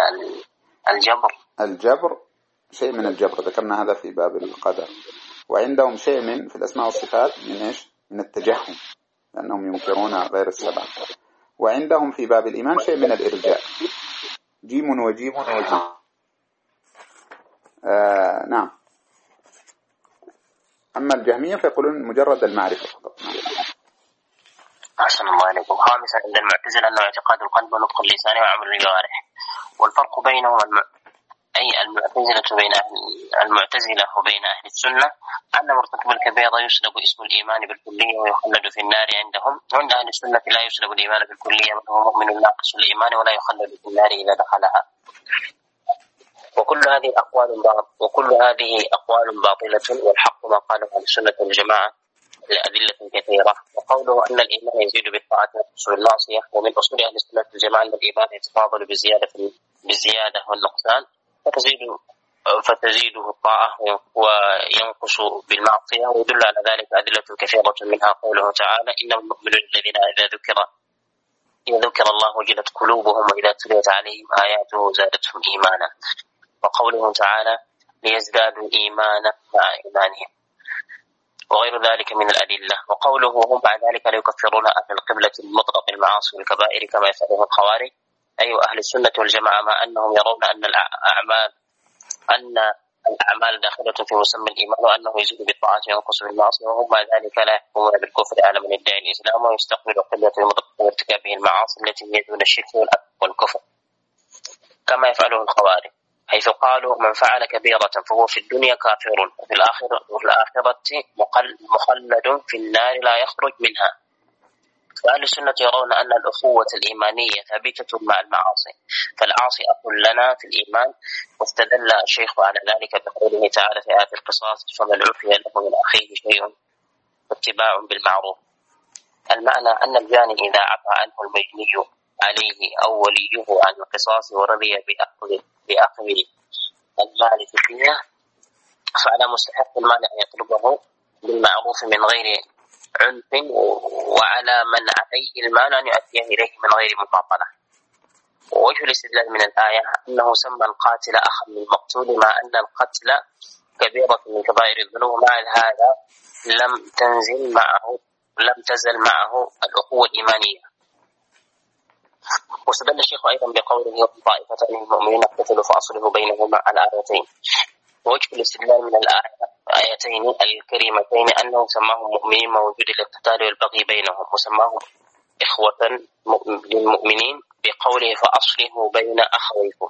[SPEAKER 1] الجبر شيء من الجبر، ذكرنا هذا في باب القدر. وعندهم شيء من في الأسماء والصفات من إيش؟ من التجهم، لأنهم ينكرون غير السبع. وعندهم في باب الإيمان شيء من الإرجاء، جيم وجيم وجيم. نعم. أما الجهمية فيقولون مجرد المعرفة فقط.
[SPEAKER 2] أحسن الله عليكم. خامسا عند المعتزلة أنه اعتقاد القلب ونطق اللسان وعمل الجوارح. والفرق بينهم أي المعتزلة وبين أهل السنة أن مرتكب الكبيرة يسلب اسم الإيمان بالكلية ويخلد في النار عندهم، وعند أهل السنة لا يسلب الإيمان بالكلية وهو مؤمن ناقص الإيمان ولا يخلد في النار إذا دخلها. وكل هذه أقوال باطلة، والحق ما قاله أهل السنة والجماعة لأدلة كثيرة. وقوله أن الإيمان يزيد بالطاعة وينقص بالمعصية، ومن أصول أهل السنة والجماعة أن الإيمان يتفاضل بالزيادة والنقصان، فتزيده الطاعة وينقص بالمعصية. ويدل على ذلك أدلة كثيرة، منها قوله تعالى: إنما المؤمنون الذين إذا ذكر الله وجلت قلوبهم وإذا تليت عليهم آياته زادتهم إيمانا. وقوله تعالى: ليزدادوا إيمانا مع إيمانهم، وغير ذلك من الأدلة. وقوله: وهم مع ذلك لا يكفرون أهل القبلة المطلق المعاصي والكبائر كما يفعله الخوارج. أي أهل السنة والجماعة مع أنهم يرون أن الأعمال داخلة في مسمى الإيمان، وأنه يزيد بالطاعة وينقص بالمعاصي، وهم مع ذلك لا يحكمون بالكفر على من يدعي الإسلام ويستقبل قلة المطلق وارتكابه المعاصي التي هي دون الشرك والكفر كما يفعله الخوارج، حيث قالوا: من فعل كبيرة فهو في الدنيا كافر وفي الآخرة مخلد في النار لا يخرج منها. فأهل السنة يرون أن الأخوة الإيمانية ثابتة مع المعاصي، فالعاصي أخ لنا في الإيمان. واستدل الشيخ على ذلك بقوله تعالى في آية القصاص: فمن عفي له من أخيه شيء فاتباع بالمعروف. المعنى أن الجاني إذا عفى عنه المجني عليه أو وليه عن القصاص ورضي بأخذ المال في الدنيا، فعلى مستحق المال أن يطلبه بالمعروف من غير عنف، وعلى من عليه المال أن يؤديه إليه من غير مماطلة. ووجه الاستدلال من الآية أنه سمى القاتل أخا للمقتول، مع أن القتل كبيرة من كبائر الذنوب، مع هذا لم تزل معه الأخوة الإيمانية. واستدل الشيخ أيضا بقوله: طائفتان المؤمنين اقتتلوا فأصلحوا بينهما على آيتين. ووجه الاستدلال من الآيتين الكريمتين أنه سماهم مؤمنين مع وجود الاقتتال والبغي بينهم، وسماهم إخوة للمؤمنين بقوله: فأصلحوا بين أخويكم.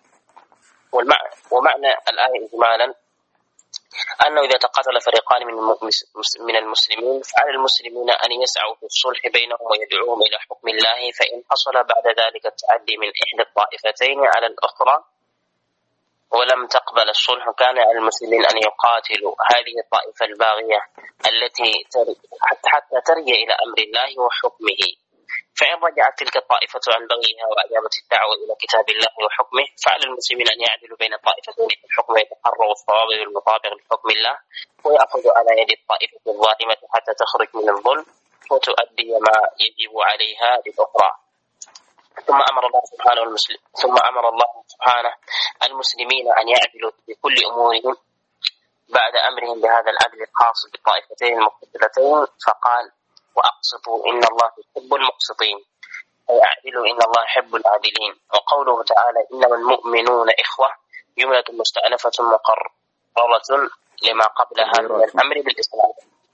[SPEAKER 2] ومعنى الآية إجمالا أنه إذا تقاتل فريقان من المسلمين فعلى المسلمين أن يسعوا في الصلح بينهم ويدعوهم إلى حكم الله، فإن حصل بعد ذلك التعدي من إحدى الطائفتين على الأخرى ولم تقبل الصلح، كان على المسلمين أن يقاتلوا هذه الطائفة الباغية التي حتى ترجع إلى أمر الله وحكمه. فإن رجعت تلك الطائفة عن بغيها وأجابت الدعوة إلى كتاب الله وحكمه، فعلى المسلمين أن يعدلوا بين الطائفتين في الحكم ويتقرروا الصواب بالمطابق لحكم الله، ويأخذوا على يد الطائفة الظالمة حتى تخرج من الظلم وتؤدي ما يجب عليها للأخرى. ثم أمر الله سبحانه المسلمين أن يعدلوا بكل أمورهم بعد أمرهم بهذا العدل الخاص بالطائفتين المقتتلتين، فقال: وأقسطوا إن الله يحب المقسطين، أي أعدلوا إن الله يحب العادلين. وقوله تعالى: إنما المؤمنون إخوة، جملة مستأنفة مقررة لما قبلها من الأمر بالإسلام.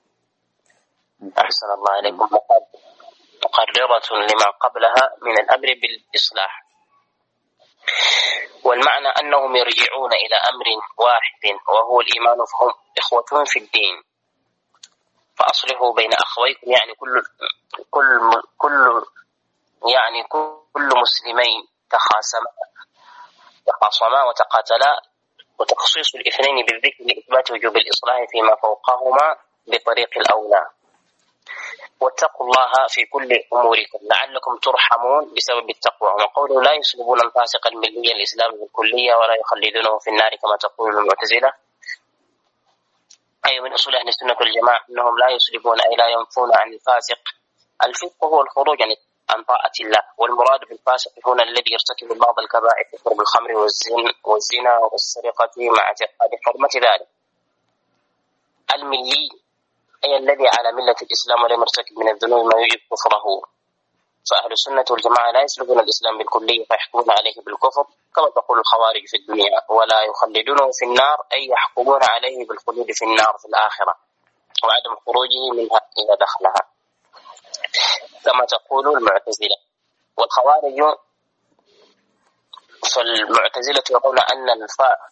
[SPEAKER 2] أحسن الله عليكم. مقررة لما قبلها من الأمر بالإصلاح. والمعنى أنهم يرجعون إلى أمر واحد وهو الإيمان، فهم إخوة في الدين. فأصلحوا بين أخويكم، يعني كل مسلمين تخاصما وتقاتلا وتخصيص الاثنين بالذكر لإثبات وجوب الإصلاح فيما فوقهما بطريق الأولى. واتقوا الله في كل أموركم لعلكم ترحمون بسبب التقوى. وقوله لا يسلبون الفاسق الملي الإسلام بالكلية ولا يخلدونه في النار كما تقول المعتزلة، أي من أصول أهل السنة والجماعة أنهم لا يسلبون أي لا ينفون عن الفاسق. الفسق هو الخروج عن طاعة الله، والمراد بالفاسق هنا الذي يرتكب بعض الكبائر كشرب الخمر والزنا والسرقة مع اعتقاد حرمة ذلك. الملي أي الذي على ملة الإسلام ولم يرتكب من الذنوب ما يجب كفره. فأهل السنة والجماعة لا يسلبون الإسلام بالكلية فيحكمون عليه بالكفر كما تقول الخوارج في الدنيا، ولا يخلدونه في النار أي يحكمون عليه بالخلود في النار في الآخرة وعدم خروجه منها إذا دخلها كما تقول المعتزلة والخوارج. فالمعتزلة يرون أن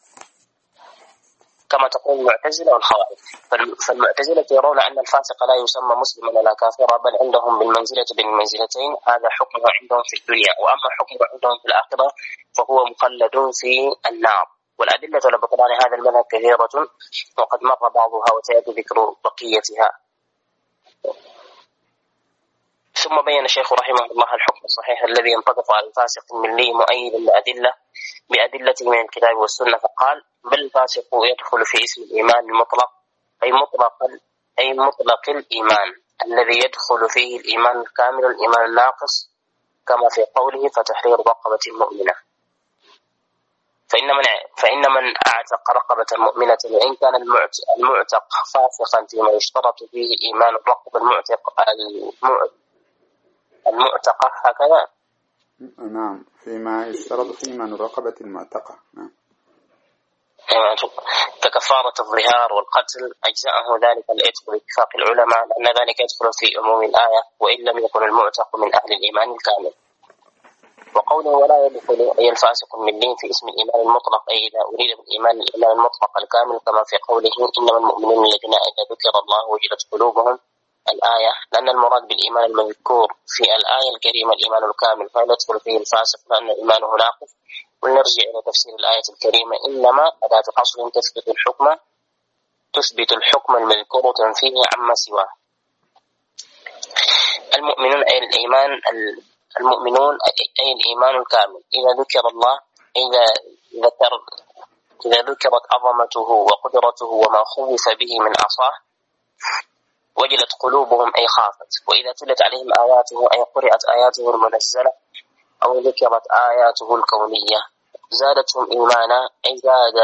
[SPEAKER 2] كما تقول المعتزلة والخوارج، فالمعتزلة يرون أن الفاسق لا يسمى مسلما ولا كافرا، بل عندهم بالمنزلة بين المنزلتين، هذا حكمه عندهم في الدنيا، وأما حكمه عندهم في الآخرة فهو مخلد في النار. والأدلة على بطلان هذا المذهب كثيرة وقد مر بعضها وسيأتي ذكر بقيتها. ثم بين الشيخ رحمه الله الحكم الصحيح الذي ينطبق على الفاسق الملي مؤيدا بأدلته من الكتاب والسنة، فقال بل الفاسق يدخل في اسم الإيمان المطلق أي مطلق الإيمان الذي يدخل فيه الإيمان الكامل والإيمان الناقص كما في قوله فتحرير رقبة مؤمنة. فإن من أعتق رقبة مؤمنة وإن كان المعتق فاسقا فيما يشترط فيه إيمان الرقبة المعتقة هكذا.
[SPEAKER 1] نعم، فيما يشترط فيه إيمان الرقبة المعتقة. نعم.
[SPEAKER 2] ككفارة الظهار والقتل أجزاءه ذلك العتق باتفاق العلماء، لأن ذلك يدخل في عموم الآية وإن لم يكن المعتق من أهل الإيمان الكامل. وقوله ولا يدخل أي الفاسق الملي في اسم الإيمان المطلق أي إذا أريد بالإيمان الإيمان المطلق الكامل كما في قوله إنما المؤمنون الذين إذا ذكر الله وجلت قلوبهم الآية، لأن المراد بالإيمان المذكور في الآية الكريمة الإيمان الكامل فلا يدخل فيه الفاسق لأن إيمانه ناقص. ونرجع إلى تفسير الآية الكريمة إنما أداة حصر تثبت الحكم المذكور وتنفيه عما سواه. المؤمنون أي المؤمنون أي الإيمان الكامل إذا ذكر الله إذا ذكرت عظمته وقدرته وما خوف به من عصاه وجلت قلوبهم أي خافت، وإذا تلت عليهم آياته أي قرأت آياته المنزلة أو ذكرت آياته الكونية زادتهم إيمانا أي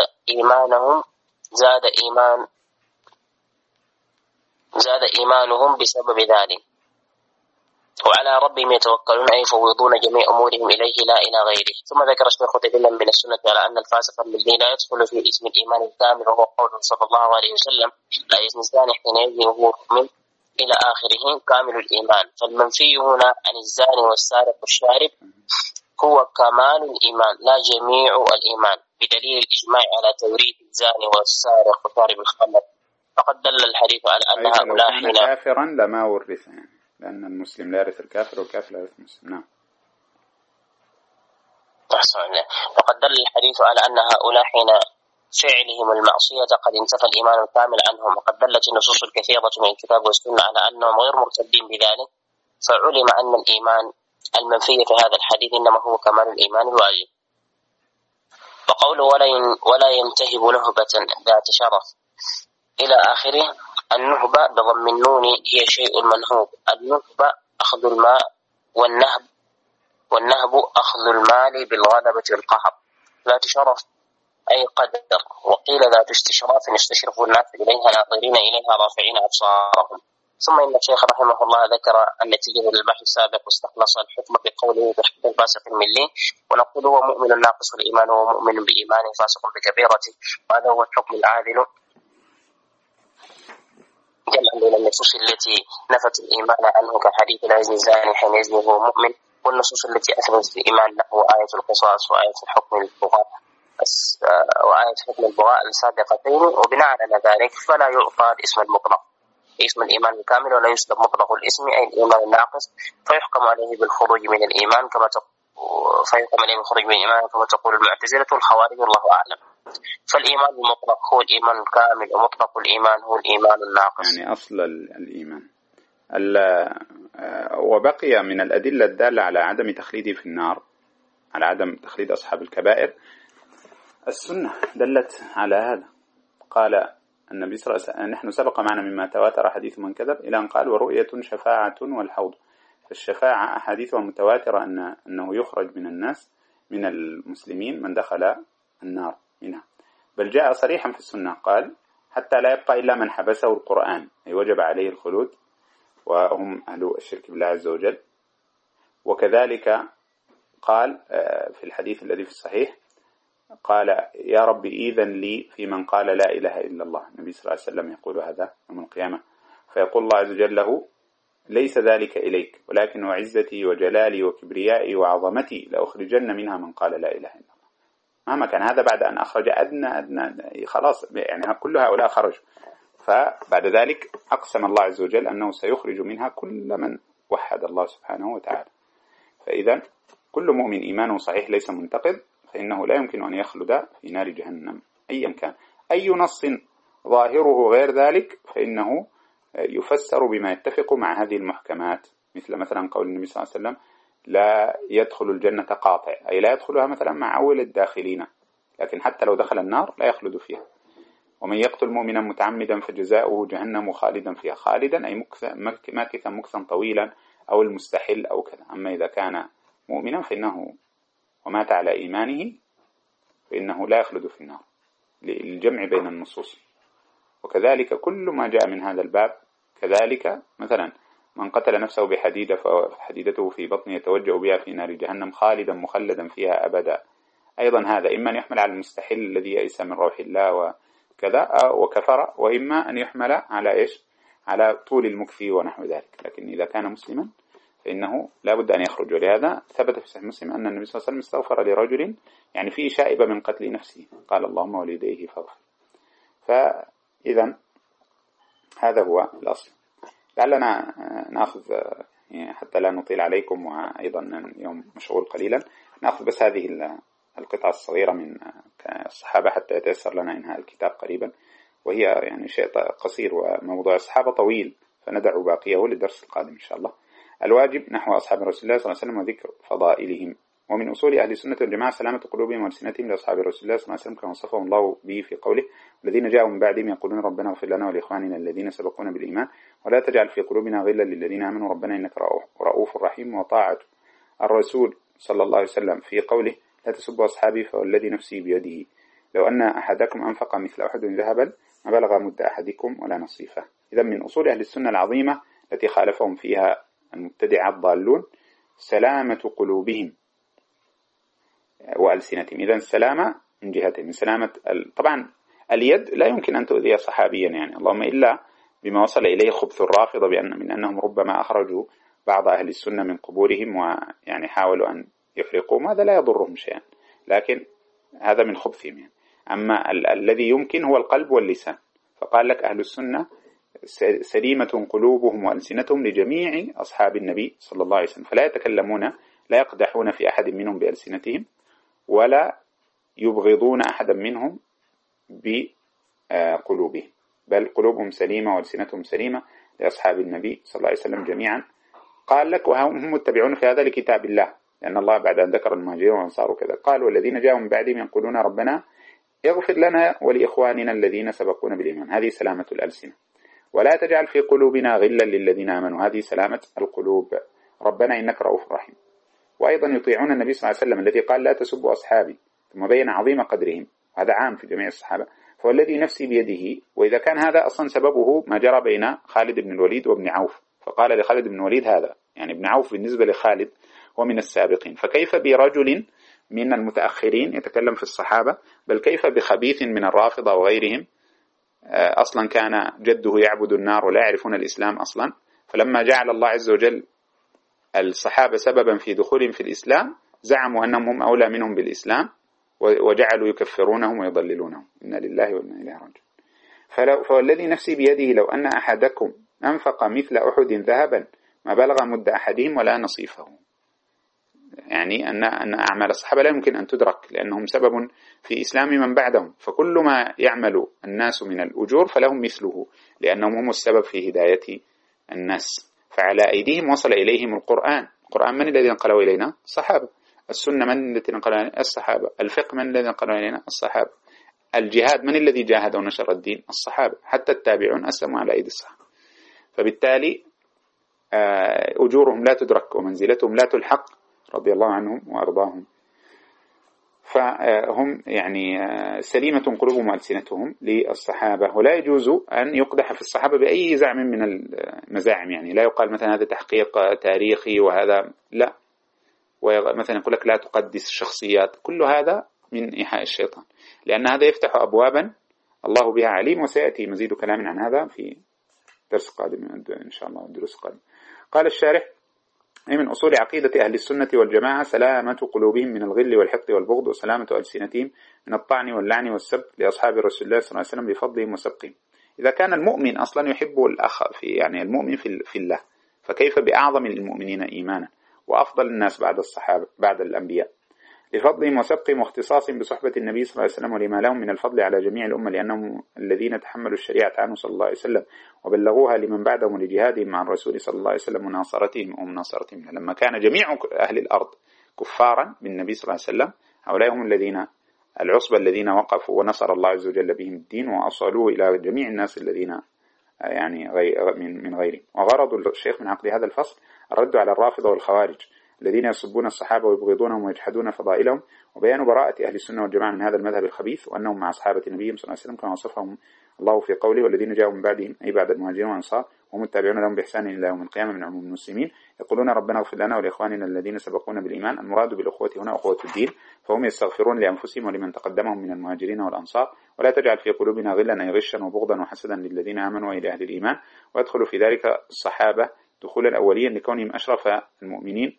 [SPEAKER 2] زاد إيمانهم بسبب ذلك. وعلى ربهم يتوكلون أي يفوضون جميع أمورهم إليه لا إلى غيره. ثم ذكر الشيخ دليلا من السنة على أن الفاسق الذي لا يدخل في اسم الإيمان الكامل وهو قوله صلى الله عليه وسلم لا يزني الزاني حين يزني وهو مؤمن إلى آخره كامل الإيمان. فالمنفي هنا عن الزاني والسارق والشارب هو كمال الإيمان لا جميع الإيمان، بدليل الإجماع على توريث الزاني والسارق وشارب الخمر. فقد دل الحديث على أن هؤلاء
[SPEAKER 1] حين كافرا لما ورث، لأن المسلم لا يرث الكافر والكافر لا يرث المسلم. نعم.
[SPEAKER 2] فقد دل الحديث على أن هؤلاء حين فعلهم المعصية قد انتفى الإيمان الكامل عنهم، وقد دلت النصوص الكثيرة من الكتاب والسنة على أنهم غير مرتدين بذلك، فعلم أن الإيمان المنفي في هذا الحديث إنما هو كمال الإيمان الواجب. وقوله ولا ينتهب نهبة ذات شرف إلى آخره. النهبة بضم النون هي شيء منهوب. النهبة أخذ الماء والنهب أخذ المال بالغلبة والقهر. ذات شرف أي قدر، وقيل ذات استشراف يستشرف الناس إليها ناظرين إليها رافعين أبصارهم. ثم إن الشيخ رحمه الله ذكر النتيجة للبحث السابق واستخلص الحكم بقوله بحق الفاسق الملي، ونقول هو مؤمن ناقص الإيمان وهو مؤمن بإيمانه فاسق بكبيرته، وهذا هو الحكم العادل جمعا بين النصوص التي نفت الإيمان عنه كحديث لا يزني الزاني حين يزني وهو مؤمن، والنصوص التي أثبتت الإيمان له آية القصاص وآية حكم البغاء السابقتين. وبناء على ذلك فلا يعطى الاسم المطلق اسم الإيمان الكامل ولا يسلب مطلق الاسم أي الإيمان الناقص، فيحكم عليه بالخروج من الإيمان كما تقول المعتزلة والخوارج والله أعلم. فالإيمان المطلق هو الإيمان الكامل، ومطلق الإيمان هو الإيمان الناقص.
[SPEAKER 1] يعني أصل الإيمان. وبقي من الأدلة الدالة على عدم تخليده في النار، على عدم تخليد أصحاب الكبائر، السنة دلت على هذا. قال النبي صلى الله عليه وسلم: نحن سبق معنا مما تواتر حديث من كذب، إلى أن قال: ورؤية شفاعة والحوض. فالشفاعة أحاديثها متواترة أنه يخرج من الناس من المسلمين من دخل النار منها، بل جاء صريحا في السنة قال: حتى لا يبقى إلا من حبسه القرآن، أي وجب عليه الخلود، وهم أهل الشرك بالله عز وجل. وكذلك قال في الحديث الذي في الصحيح، قال: يا رب إذن لي في من قال لا إله إلا الله. النبي صلى الله عليه وسلم يقول هذا يوم القيامة، فيقول الله عز وجل له: ليس ذلك إليك، ولكن وعزتي وجلالي وكبريائي وعظمتي لأخرجن منها من قال لا إله إلا الله. مهما كان هذا بعد أن أخرج أدنى خلاص، يعني كل هؤلاء خرجوا. فبعد ذلك أقسم الله عز وجل أنه سيخرج منها كل من وحد الله سبحانه وتعالى. فإذا كل مؤمن إيمانه صحيح ليس منتقد، فإنه لا يمكن أن يخلد في نار جهنم أيا كان. أي نص ظاهره غير ذلك فإنه يفسر بما يتفق مع هذه المحكمات، مثلا قول النبي صلى الله عليه وسلم: لا يدخل الجنة قاطع، أي لا يدخلها مثلا مع أول الداخلين، لكن حتى لو دخل النار لا يخلد فيها. ومن يقتل مؤمنا متعمدا فجزاؤه جهنم خالدا فيها، خالدا أي ماكثا مكثا طويلا، أو المستحل أو كذا. أما إذا كان مؤمنا فإنه ومات على إيمانه فإنه لا يخلد في النار، للجمع بين النصوص. وكذلك كل ما جاء من هذا الباب كذلك، مثلا من قتل نفسه بحديدة فحديدته في بطنه يتوجه بها في نار جهنم خالدا مخلدا فيها أبدا، أيضا هذا إما أن يحمل على المستحيل الذي يئس من روح الله وكذا وكفر، وإما أن يحمل على إيش؟ على طول المكث ونحو ذلك. لكن إذا كان مسلما فإنه لا بد أن يخرج. ولهذا ثبت في صحيح مسلم أن النبي صلى الله عليه وسلم استغفر لرجل يعني فيه شائبة من قتل نفسه، قال: اللهم وليديه فاغفر. فإذا هذا هو الأصل. لعلنا نأخذ حتى لا نطيل عليكم، وأيضا اليوم مشغول قليلا، نأخذ بس هذه القطعة الصغيرة من الصحابة حتى يتيسر لنا إنهاء الكتاب قريبا، وهي يعني شيء قصير، وموضوع الصحابة طويل، فندع باقيه للدرس القادم إن شاء الله. الواجب نحو أصحاب رسول الله صلى الله عليه وسلم وذكر فضائلهم. ومن أصول أهل السنة والجماعة سلامة قلوبهم وألسنتهم لأصحاب رسول الله صلى الله عليه وسلم، كما وصفهم الله به في قوله: الذين جاءوا من بعدهم يقولون ربنا اغفر لنا ولإخواننا الذين سبقونا بالإيمان ولا تجعل في قلوبنا غلا للذين آمنوا ربنا إنك رؤوف رحيم. وطاعة الرسول صلى الله عليه وسلم في قوله: لا تسبوا أصحابي فوالذي نفسي بيده لو أن أحدكم أنفق مثل أحد ذهبا ما بلغ مد أحدكم ولا نصيفه. إذا من أصول أهل السنة العظيمة التي خالفهم فيها المبتدعة الضالون سلامة قلوبهم وألسنتهم. إذا السلامة من جهتين، من سلامة طبعا اليد لا يمكن أن تؤذي صحابيا، يعني اللهم إلا بما وصل إليه خبث الرافضة من أنهم ربما أخرجوا بعض أهل السنة من قبورهم ويعني حاولوا أن يحرقوهم، هذا لا يضرهم شيئا، لكن هذا من خبثهم يعني. أما الذي يمكن هو القلب واللسان، فقال لك أهل السنة سليمة قلوبهم وألسنتهم لجميع أصحاب النبي صلى الله عليه وسلم، فلا يتكلمون، لا يقدحون في أحد منهم بألسنتهم، ولا يبغضون أحدا منهم بقلوبهم، بل قلوبهم سليمة وألسنتهم سليمة لأصحاب النبي صلى الله عليه وسلم جميعا. قال لك: وهم متبعون في هذا لكتاب الله، لأن الله بعد أن ذكر المهاجرين والأنصار وكذا قال: والذين جاءوا من بعدهم يقولون ربنا اغفر لنا ولإخواننا الذين سبقونا بالإيمان. هذه سلامة الألسنة. ولا تجعل في قلوبنا غلا للذين آمنوا، هذه سلامة القلوب، ربنا إنك رؤوف رحيم. وأيضا يطيعون النبي صلى الله عليه وسلم الذي قال: لا تسبوا أصحابي، ثم بين عظيم قدرهم، هذا عام في جميع الصحابة. فوالذي نفسي بيده، وإذا كان هذا أصلا سببه ما جرى بين خالد بن الوليد وابن عوف، فقال لخالد بن الوليد هذا، يعني ابن عوف بالنسبة لخالد ومن السابقين، فكيف برجل من المتأخرين يتكلم في الصحابة؟ بل كيف بخبيث من الرافضة وغيرهم، أصلا كان جده يعبد النار ولا يعرفون الإسلام أصلا، فلما جعل الله عز وجل الصحابة سببا في دخولهم في الإسلام زعموا أنهم هم أولى منهم بالإسلام، وجعلوا يكفرونهم ويضللونهم. إنا لله وإنا إليه راجعون. فالذي نفسي بيده لو أن أحدكم أنفق مثل أحد ذهبا ما بلغ مد أحدهم ولا نصيفه. يعني أن أعمال الصحابة لا يمكن أن تدرك لأنهم سبب في إسلام من بعدهم، فكل ما يعمل الناس من الأجور فلهم مثله لأنهم هم السبب في هداية الناس. فعلى أيديهم وصل إليهم القرآن من الذين نقلوا إلينا؟ الصحابة. السنة من الذين نقلوا إلينا؟ الصحابة. الفقه من الذين نقلوا إلينا؟ الصحابة. الجهاد من الذي جاهد ونشر الدين؟ الصحابة. حتى التابعون أسلموا على أيدي الصحابة. فبالتالي أجورهم لا تدرك ومنزلتهم لا تلحق رضي الله عنهم وأرضاهم. فهم يعني سليمة قلوبهم وألسنتهم للصحابة، ولا يجوز أن يقدح في الصحابة بأي زعم من المزاعم. يعني لا يقال مثلا هذا تحقيق تاريخي وهذا لا، ومثلا يقول لك لا تقدس الشخصيات، كل هذا من إيحاء الشيطان، لأن هذا يفتح أبوابا الله بها عليم، وسيأتي مزيد كلام عن هذا في درس قادم إن شاء الله دروس قادم. قال الشارح: من أصول عقيدة أهل السنة والجماعة سلامة قلوبهم من الغل والحقد والبغض، وسلامة ألسنتهم من الطعن واللعن والسب لأصحاب رسول الله صلى الله عليه وسلم بفضلهم وسبقهم. إذا كان المؤمن أصلا يحب الأخ يعني المؤمن في الله، فكيف بأعظم المؤمنين إيمانا وأفضل الناس بعد الصحابة بعد الأنبياء، لفضلهم وسبقهم واختصاصهم بصحبة النبي صلى الله عليه وسلم ولما لهم من الفضل على جميع الأمة، لأنهم الذين تحملوا الشريعة عنه صلى الله عليه وسلم وبلغوها لمن بعدهم ولجهادهم مع الرسول صلى الله عليه وسلم ومناصرتهم. لما كان جميع أهل الأرض كفارا بالنبي صلى الله عليه وسلم، هؤلاء هم الذين العصبة الذين وقفوا ونصر الله عز وجل بهم الدين وأصلوه إلى جميع الناس الذين يعني من غيرهم. وغرض الشيخ من عقد هذا الفصل الرد على الرافضة والخوارج الذين يسبون الصحابة ويبغضونهم ويجحدون فضائلهم، وبيان براءة أهل السنة والجماعة من هذا المذهب الخبيث، وأنهم مع أصحابة النبي صلى الله عليه وسلم كما وصفهم الله في قوله: والذين جاءوا من بعدهم أي بعد المهاجرين والأنصار وهم التابعون لهم بإحسان إلى يوم القيامة من عموم المسلمين يقولون ربنا اغفر لنا ولإخواننا الذين سبقونا بالإيمان. المراد بالأخوة هنا أخوة الدين، فهم يستغفرون لأنفسهم ولمن تقدمهم من المهاجرين والأنصار. ولا تجعل في قلوبنا غلا أي غشا وبغضا وحسدا للذين آمنوا وإلى أهل الإيمان. ويدخل في ذلك الصحابة دخولا أوليا لكونهم أشرف المؤمنين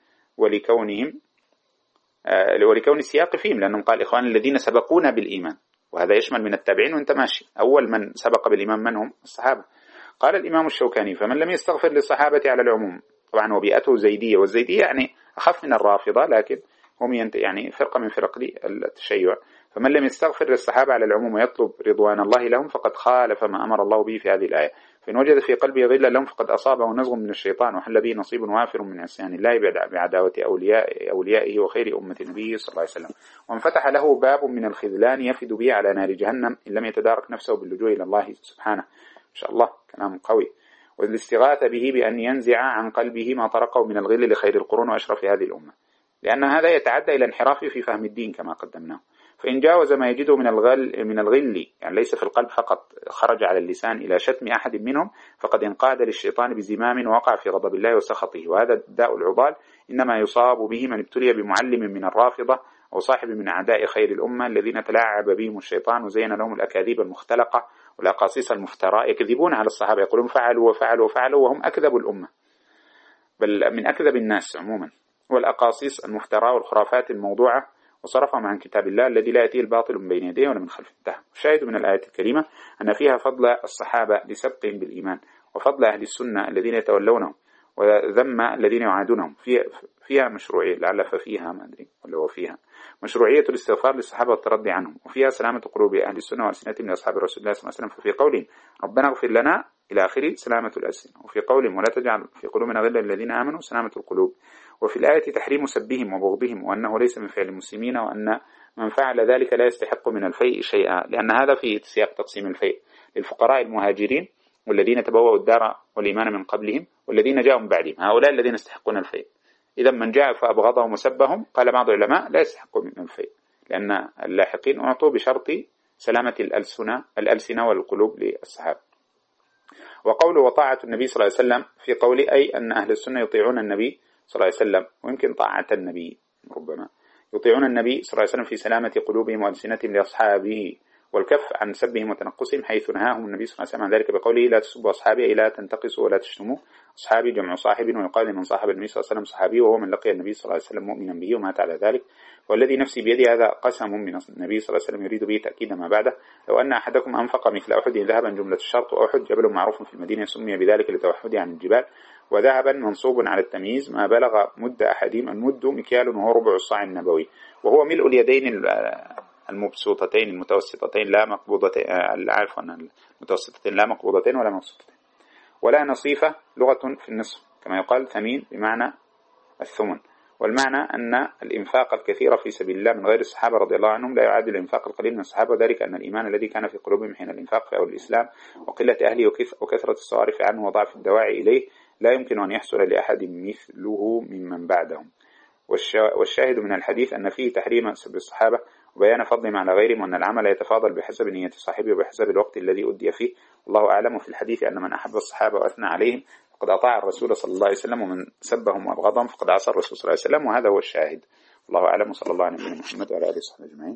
[SPEAKER 1] ولكون السياق فيهم، لأنهم قال إخوان الذين سبقونا بالإيمان، وهذا يشمل من التابعين وانت ماشي. أول من سبق بالإيمان من هم؟ الصحابة. قال الإمام الشوكاني: فمن لم يستغفر للصحابة على العموم، طبعا وبيئته زيدية، والزيدية يعني أخف من الرافضة لكن هم يعني فرقة من فرق التشيع. فمن لم يستغفر للصحابة على العموم ويطلب رضوان الله لهم فقد خالف ما أمر الله به في هذه الآية. فإن وجد في قلبه غلا لهم فقد أصابه نزغ من الشيطان وحل به نصيب وافر من عصيان الله بعداوة أوليائه وخير أمة النبي صلى الله عليه وسلم، وانفتح له باب من الخذلان يفد به على نار جهنم إن لم يتدارك نفسه باللجوء إلى الله سبحانه. إن شاء الله كلام قوي. والاستغاثة به بأن ينزع عن قلبه ما طرقه من الغل لخير القرون وأشرف هذه الأمة، لأن هذا يتعدى إلى انحراف في فهم الدين كما قدمناه. فإن جاوز ما يجده من الغل يعني ليس في القلب فقط، خرج على اللسان إلى شتم أحد منهم، فقد انقاد للشيطان بزمام ووقع في غضب الله وسخطه. وهذا الداء العضال إنما يصاب به من ابتلي بمعلم من الرافضة أو صاحب من أعداء خير الأمة الذين تلاعب بهم الشيطان وزين لهم الأكاذيب المختلقة والأقاصيص المفتراء، يكذبون على الصحابة، يقولون فعلوا وفعلوا وفعلوا وهم أكذب الأمة، بل من أكذب الناس عموما، والأقاصيص المفتراء والخرافات الموضوعة، وصرفهم عن كتاب الله الذي لا يأتيه الباطل من بين يديه ولا من خلفه. الشاهد من الآية الكريمة أن فيها فضل الصحابة لسبقهم بالإيمان، وفضل أهل السنة الذين يتولونهم، وذم الذين يعادونهم. فيها مشروعية، لعل ففيها ما أدري ولا هو فيها مشروعية الاستغفار للصحابة والترضي عنهم، وفيها سلامة قلوب أهل السنة وألسنتهم لأصحاب رسول الله صلى الله عليه وسلم. ففي قولهم ربنا اغفر لنا إلى آخره سلامة الألسنة، وفي قولهم ولا تجعل في قلوبنا غلا للذين آمنوا سلامة القلوب. وفي الآية تحريم سبهم وبغضهم، وأنه ليس من فعل المسلمين، وأن من فعل ذلك لا يستحق من الفيء شيئا، لأن هذا في سياق تقسيم الفيء للفقراء المهاجرين والذين تبوأوا الدار والإيمان من قبلهم والذين جاءوا من بعدهم، هؤلاء الذين يستحقون الفيء. إذا من جاء فأبغضهم وسبهم قال بعض العلماء لا يستحقون من الفيء، لأن اللاحقين أعطوا بشرط سلامة الألسنة والقلوب للصحابة. وقوله وطاعة النبي صلى الله عليه وسلم في قوله أي أن أهل السنة يطيعون النبي صلى الله عليه وسلم، ويمكن طاعة النبي ربما يطيعون النبي صلى الله عليه وسلم في سلامة قلوبهم وألسنتهم لأصحابه، والكف عن سبهم وتنقصهم حيث نهاهم النبي صلى الله عليه وسلم عن ذلك بقوله لا تسبوا أصحابي أي لا تنتقصوا ولا تشتموا. أصحابي جمع صاحب، ويقال لمن صاحب النبي صلى الله عليه وسلم صحابي، وهو من لقي النبي صلى الله عليه وسلم مؤمنا به ومات على ذلك. والذي نفسي بيده هذا قسم من النبي صلى الله عليه وسلم يريد به تأكيد ما بعده. لو أن أحدكم أنفق مثل أحد ذهبا جملة الشرط، وأحد جبل معروف في المدينة سمي بذلك لتوحده عن الجبال، وذهبا منصوب على التمييز ما بلغ مد أحدهم. المد مكيال وهو ربع الصاع النبوي، وهو ملء اليدين المبسوطتين المتوسطتين لا مقبوضتين، عفوا المتوسطتين لا مقبوضتين ولا مبسوطتين. ولا نصيفة لغة في النصف كما يقال ثمين بمعنى الثمن، والمعنى أن الإنفاق الكثير في سبيل الله من غير الصحابة رضي الله عنهم لا يعادل الإنفاق القليل من الصحابة، وذلك أن الإيمان الذي كان في قلوبهم حين الإنفاق في أول الإسلام وقلة أهله وكثرة الصوارف عنه وضعف الدواعي إليه لا يمكن أن يحصل لأحد مثله ممن بعدهم. والشاهد من الحديث أن فيه تحريم سب الصحابة وبيان فضلهم على غيرهم، وأن العمل يتفاضل بحسب نية صاحبه وبحسب الوقت الذي أدي فيه، والله أعلم. في الحديث أن من أحب الصحابة وأثنى عليهم فقد أطاع الرسول صلى الله عليه وسلم، ومن سبهم وأبغضهم فقد عصى الرسول صلى الله عليه وسلم، وهذا هو الشاهد. الله أعلم، وصلى الله على نبينا محمد وعلى آله وصحبه أجمعين.